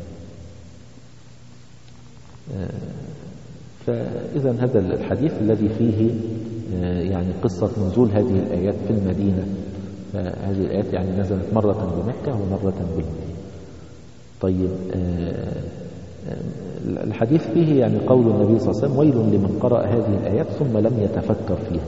فإذا هذا الحديث الذي فيه يعني قصة نزول هذه الآيات في المدينة، فهذه الآيات يعني نزلت مرة بمكة ومرة بالمدينة. طيب، الحديث فيه يعني قول النبي صلى الله عليه وسلم: ويل لمن قرأ هذه الآيات ثم لم يتفكر فيها.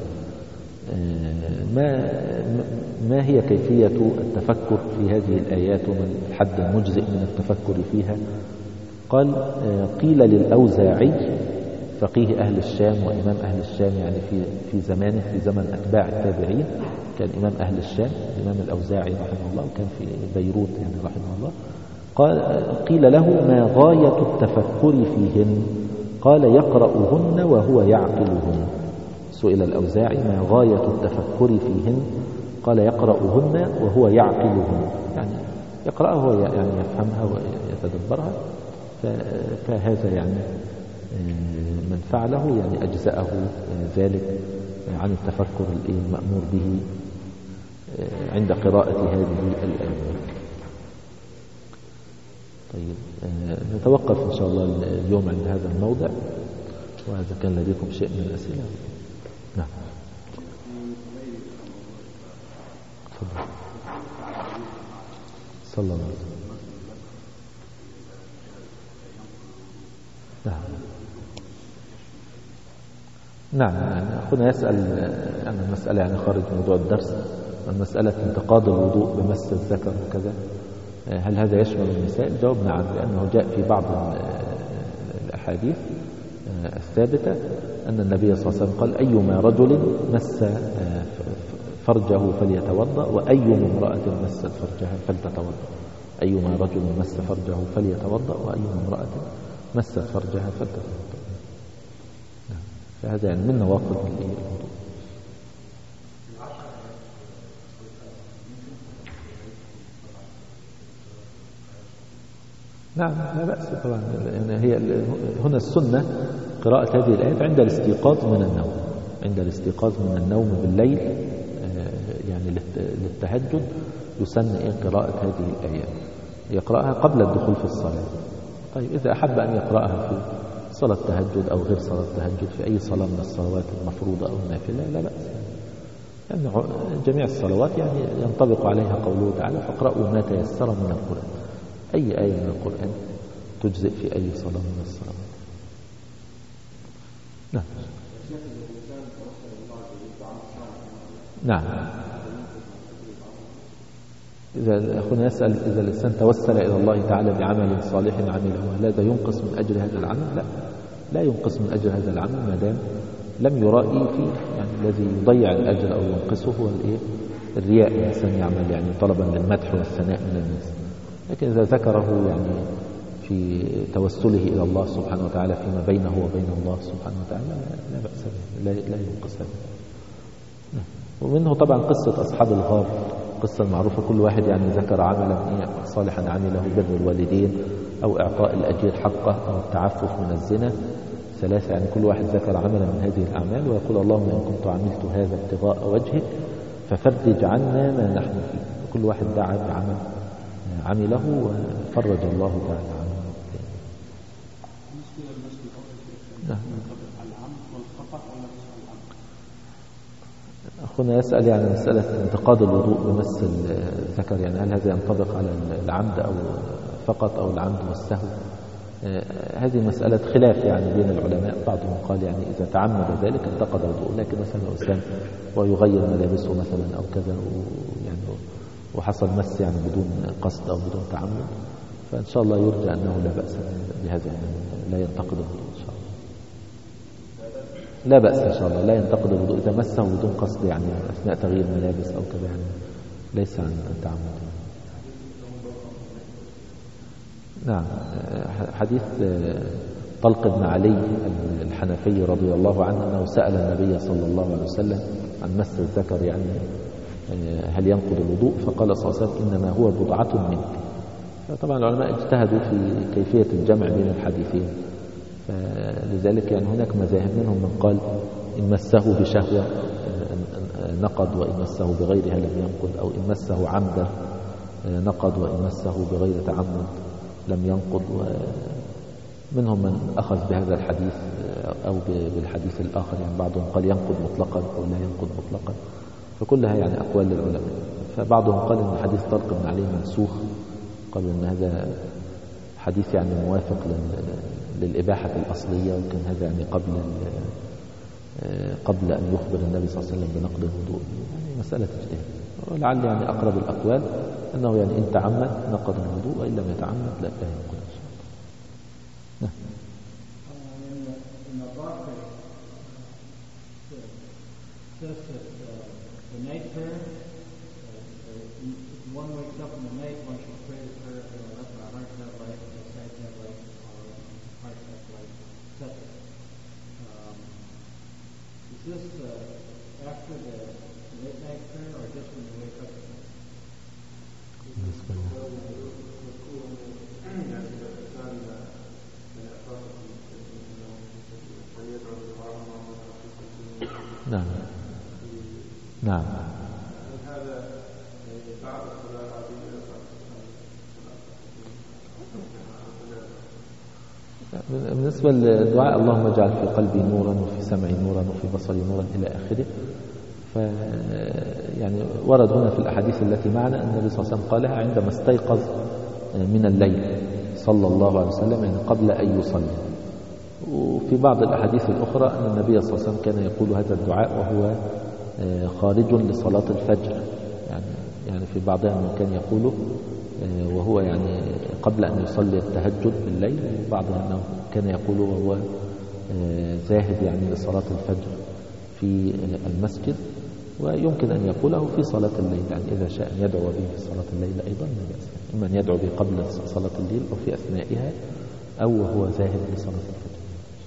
ما هي كيفية التفكر في هذه الآيات وما الحد المجزئ من التفكر فيها؟ قال: قيل للأوزاعي فقيه أهل الشام وإمام أهل الشام، يعني في زمانه، في زمن أتباع التابعين، كان إمام أهل الشام الإمام الأوزاعي رحمه الله، وكان في بيروت يعني رحمه الله. قيل له: ما غاية التفكر فيهن؟ قال: يقرأهن وهو يعقلهن. سئل الأوزاعي: ما غاية التفكر فيهن؟ قال: يقرأهن وهو يعقلهن، يعني يقرأها يعني يفهمها ويتدبرها. فهذا يعني من فعله يعني أجزأه ذلك عن التفكر المأمور به عند قراءة هذه الآيات. طيب، نتوقف إن شاء الله اليوم عند هذا الموضع، وإذا كان لديكم شيء من الأسئلة. نعم، تفضل. صلى الله عليه وسلم. نعم، يعني أخونا يسأل عن المسألة يعني خارج موضوع الدرس، عن مسألة انتقاض الوضوء بمس الذكر وكذا، هل هذا يشمل النساء؟ الجواب نعم، لأنه جاء في بعض الأحاديث الثابتة أن النبي صلى الله عليه وسلم قال: أيما رجل مس فرجه فليتوضأ، وأيما امرأة مست فرجها فلتتوضأ. أيما رجل مس فرجه فليتوضأ، وأيما امرأة مست فرجها فلتتوضأ. فهذا يعني من نواقض الوضوء. نعم، لا بأس طبعا. يعني هي هنا السنة قراءة هذه الآيات عند الاستيقاظ من النوم، عند الاستيقاظ من النوم بالليل، يعني للتهجد يسن قراءة هذه الآيات، يقرأها قبل الدخول في الصلاة. طيب، إذا أحب أن يقرأها في صلاة تهجد أو غير صلاة تهجد، في أي صلاة من الصلوات المفروضة أو النافلة، لا بأس، لأن يعني جميع الصلوات يعني ينطبق عليها قوله تعالى: فاقرأوا ما تيسر من القرآن. أي آية من القرآن تجزئ في أي صلاة من الصلوات. نعم، نعم. إذا أخونا يسأل: إذا الإنسان توسل إلى الله تعالى بعمل صالح عمله، هل هذا ينقص من أجر هذا العمل؟ لا ينقص من أجر هذا العمل ما دام لم يرائي فيه. يعني الذي يضيع الأجر أو ينقصه هو الرياء، الإنسان يعمل يعني طلبا للمدح والثناء من الناس. لكن إذا ذكره يعني في توسله إلى الله سبحانه وتعالى فيما بينه وبين الله سبحانه وتعالى لا بأس به، لا ينقص هذا. ومنه طبعا قصة أصحاب الغار، قصة المعروفة، كل واحد يعني ذكر عملا صالحا عمله، بر الوالدين أو إعطاء الأجير حقه أو التعفف من الزنا، ثلاثة يعني كل واحد ذكر عملا من هذه الأعمال ويقول اللهم إن كنت عملت هذا ابتغاء وجهك ففرج عنا ما نحن فيه. كل واحد دعا بعمل عمله وفرج الله تعالى عنه. أخونا يسأل يعني مسألة انتقاد الوضوء بمس الذكر، يعني هل هذا ينطبق على العمد أو فقط أو العمد والسهو؟ هذه مسألة خلاف يعني بين العلماء، بعضهم قال يعني إذا تعمد ذلك انتقد الوضوء، لكن مثلا الإنسان ويغير ملابسه مثلا أو كذا يعني وحصل مس يعني بدون قصد أو بدون تعمد، فإن شاء الله يرجى أنه لا بأس بهذا، يعني لا ينتقد الوضوء إن شاء الله، لا بأس إن شاء الله، لا ينتقد الوضوء إذا مسه بدون قصد يعني أثناء تغيير ملابس أو كذا، يعني ليس عن تعمد. نعم. حديث طلق بن علي الحنفي رضي الله عنه أنه سأل النبي صلى الله عليه وسلم عن مس الذكر، يعني هل ينقض الوضوء؟ فقال صلى الله عليه وسلم إنما هو بضعة منك. فطبعا العلماء اجتهدوا في كيفية الجمع بين الحديثين، فلذلك يعني هناك مذاهب، منهم من قال إن مسه بشهوة نقض وإن مسه بغيرها لم ينقض، أو إن مسه عمدا نقض وإن مسه بغير تعمد لم ينقض. ومنهم من أخذ بهذا الحديث أو بالحديث الآخر، يعني بعضهم قال ينقض مطلقا أو لا ينقض مطلقا، فكلها يعني أقوال للعلماء. فبعضهم قال إن حديث طلق بن علي منسوخ، قالوا إن هذا حديث يعني موافق للإباحة الأصلية، وكان هذا يعني قبل أن يخبر النبي صلى الله عليه وسلم بنقض الوضوء، يعني مسألة اجتهاد. ولعل يعني أقرب الأقوال أنه يعني إن تعمد نقض الوضوء وإن لم يتعمد لا ينقض إن شاء الله. One wakes up in the night, one should pray to prayer, let my heart have light, my sight have light, or heart have light, etc. Is this after the late night prayer or just when you wake up? نعم نعم. بالنسبة للدعاء اللهم اجعل في قلبي نورا وفي سمعي نورا وفي بصري نورا إلى آخره، يعني ورد هنا في الأحاديث التي معنا أن النبي صلى الله عليه وسلم قالها عندما استيقظ من الليل صلى الله عليه وسلم، يعني قبل أن يصلي. وفي بعض الأحاديث الأخرى أن النبي صلى الله عليه وسلم كان يقول هذا الدعاء وهو خارج لصلاة الفجر، يعني في بعضها أنه كان يقوله وهو يعني قبل أن يصلي التهجد بالليل، وبعضها أنه كان يقوله وهو ذاهب يعني لصلاة الفجر في المسجد، ويمكن أن يقوله في صلاة الليل، يعني إذا شاء أن يدعو به في صلاة الليل أيضا لا بأس، إما أن يدعو به قبل صلاة الليل أو في أثنائها أو وهو ذاهب لصلاة الفجر.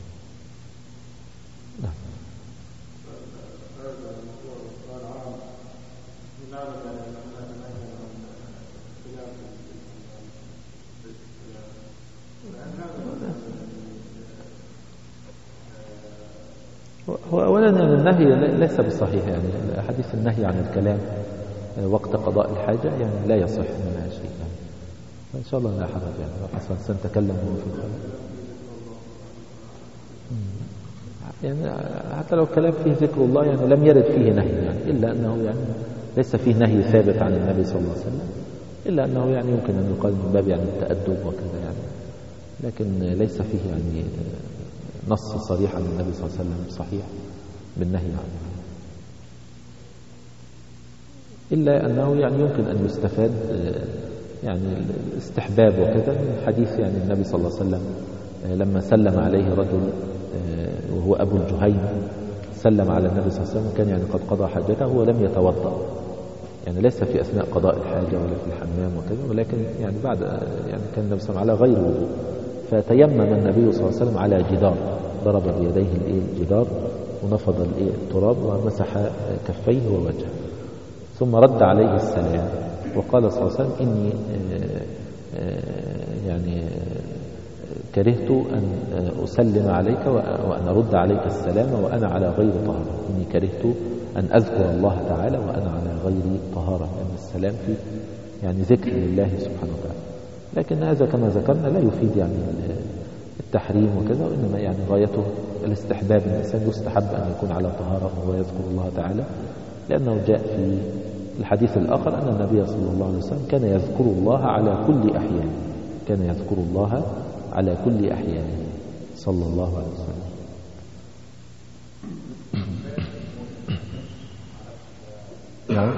نعم. هو أولا النهي ليس بصحيح، يعني حديث النهي عن الكلام وقت قضاء الحاجة يعني لا يصح منها شيء، يعني فإن شاء الله لا حرج، يعني لو حصل سنتكلم هو في الخلاء، يعني حتى لو الكلام فيه ذكر الله يعني لم يرد فيه نهي، يعني إلا أنه يعني ليس فيه نهي ثابت عن النبي صلى الله عليه وسلم، إلا أنه يعني يمكن أن يقال من باب يعني التأدب وكذا، يعني لكن ليس فيه يعني نص صريح عن النبي صلى الله عليه وسلم صحيح بالنهي عنه، إلا أنه يعني يمكن أن يستفاد يعني الاستحباب وكذا من حديث يعني النبي صلى الله عليه وسلم لما سلم عليه رجل وهو أبو الجهيم، سلم على النبي صلى الله عليه وسلم كان يعني قد قضى حاجته ولم يتوضأ، يعني ليس في أثناء قضاء الحاجة ولا في الحمام وكذا، ولكن يعني بعد يعني كان النبي صلى الله عليه وسلم على غير وضوء، فتيمم النبي صلى الله عليه وسلم على جدار، ضرب بيديه الجدار ونفض التراب ومسح كفيه ووجهه، ثم رد عليه السلام وقال صلى الله عليه وسلم إني يعني كرهت أن أسلم عليك وأن أرد عليك السلام وأنا على غير طهارة، إني كرهت أن أذكر الله تعالى وأنا على غير طهارة، لأن السلام فيه يعني ذكر لله سبحانه وتعالى. لكن هذا كما ذكرنا لا يفيد يعني التحريم وكذا، وإنما يعني غايته الاستحباب، الإنسان يستحب أن يكون على طهارة وهو يذكر الله تعالى، لأنه جاء في الحديث الآخر أن النبي صلى الله عليه وسلم كان يذكر الله على كل أحيانه، كان يذكر الله على كل أحيانه صلى الله عليه وسلم. نعم.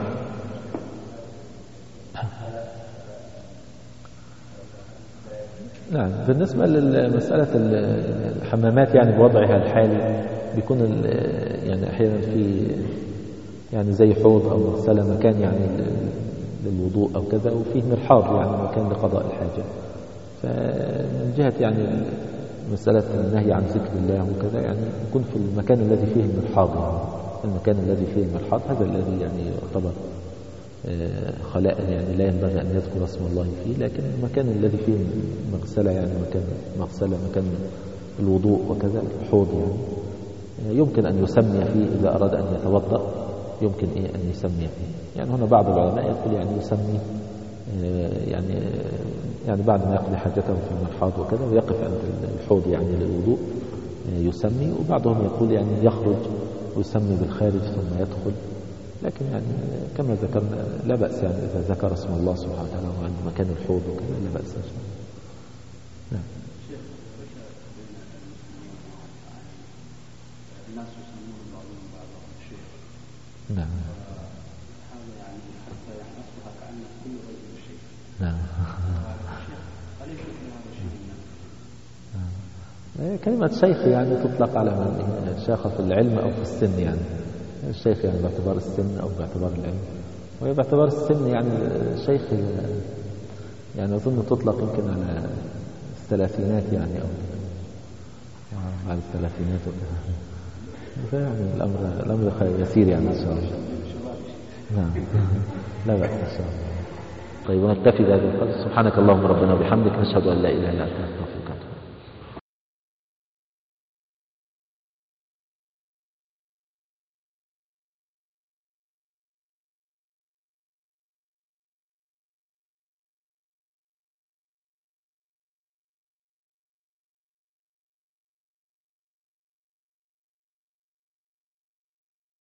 نعم، بالنسبة لمسألة الحمامات يعني بوضعها الحالي بيكون يعني أحيانا في يعني زي حوض أو مغسلة مكان يعني للوضوء أو كذا، وفيه مرحاض يعني مكان لقضاء الحاجة. فمن جهة يعني مسألة النهي عن ذكر الله وكذا يعني يكون في المكان الذي فيه المرحاض، يعني المكان الذي فيه المرحاض هذا الذي يعني يعتبر خلاء، يعني لا ينبغي أن يذكر اسم الله فيه، لكن المكان الذي فيه مغسلة يعني مكان مغسلة مكان الوضوء وكذا الحوض يعني يمكن أن يسمي فيه إذا أراد أن يتوضأ، يمكن أن يسمي فيه. يعني هنا بعض العلماء يقول يعني يسمي يعني بعد ما يقضي حاجته في المرحاض وكذا ويقف عند الحوض يعني للوضوء يسمي، وبعضهم يقول يعني يخرج ويسمي بالخارج ثم يدخل، لكن يعني كما ذكرنا لا بأس يعني إذا ذكر اسم الله سبحانه وتعالى عند مكان الحوض وكذا لا بأس. نعم. الناس يسمون بعضهم بعضا الشيخ. نعم. هذا يعني حتى يعني أصبح كأنه كل رجل شيخ. نعم. أليس في هذا شيء؟ كلمة شيخ يعني تطلق على من شاخ في العلم أو في السن، يعني الشيخ يعني باعتبار السن أو باعتبار العلم، وهي باعتبار السن يعني الشيخ يعني أظن تطلق يمكن على الثلاثينات يعني أو على الثلاثينات وكذا، يعني الأمر يسير يعني إن شاء الله. نعم لا بأس إن شاء الله. طيب ونكتفي بهذا القدر. سبحانك اللهم ربنا وبحمدك، نشهد أن لا إله إلا أنت نستغفرك.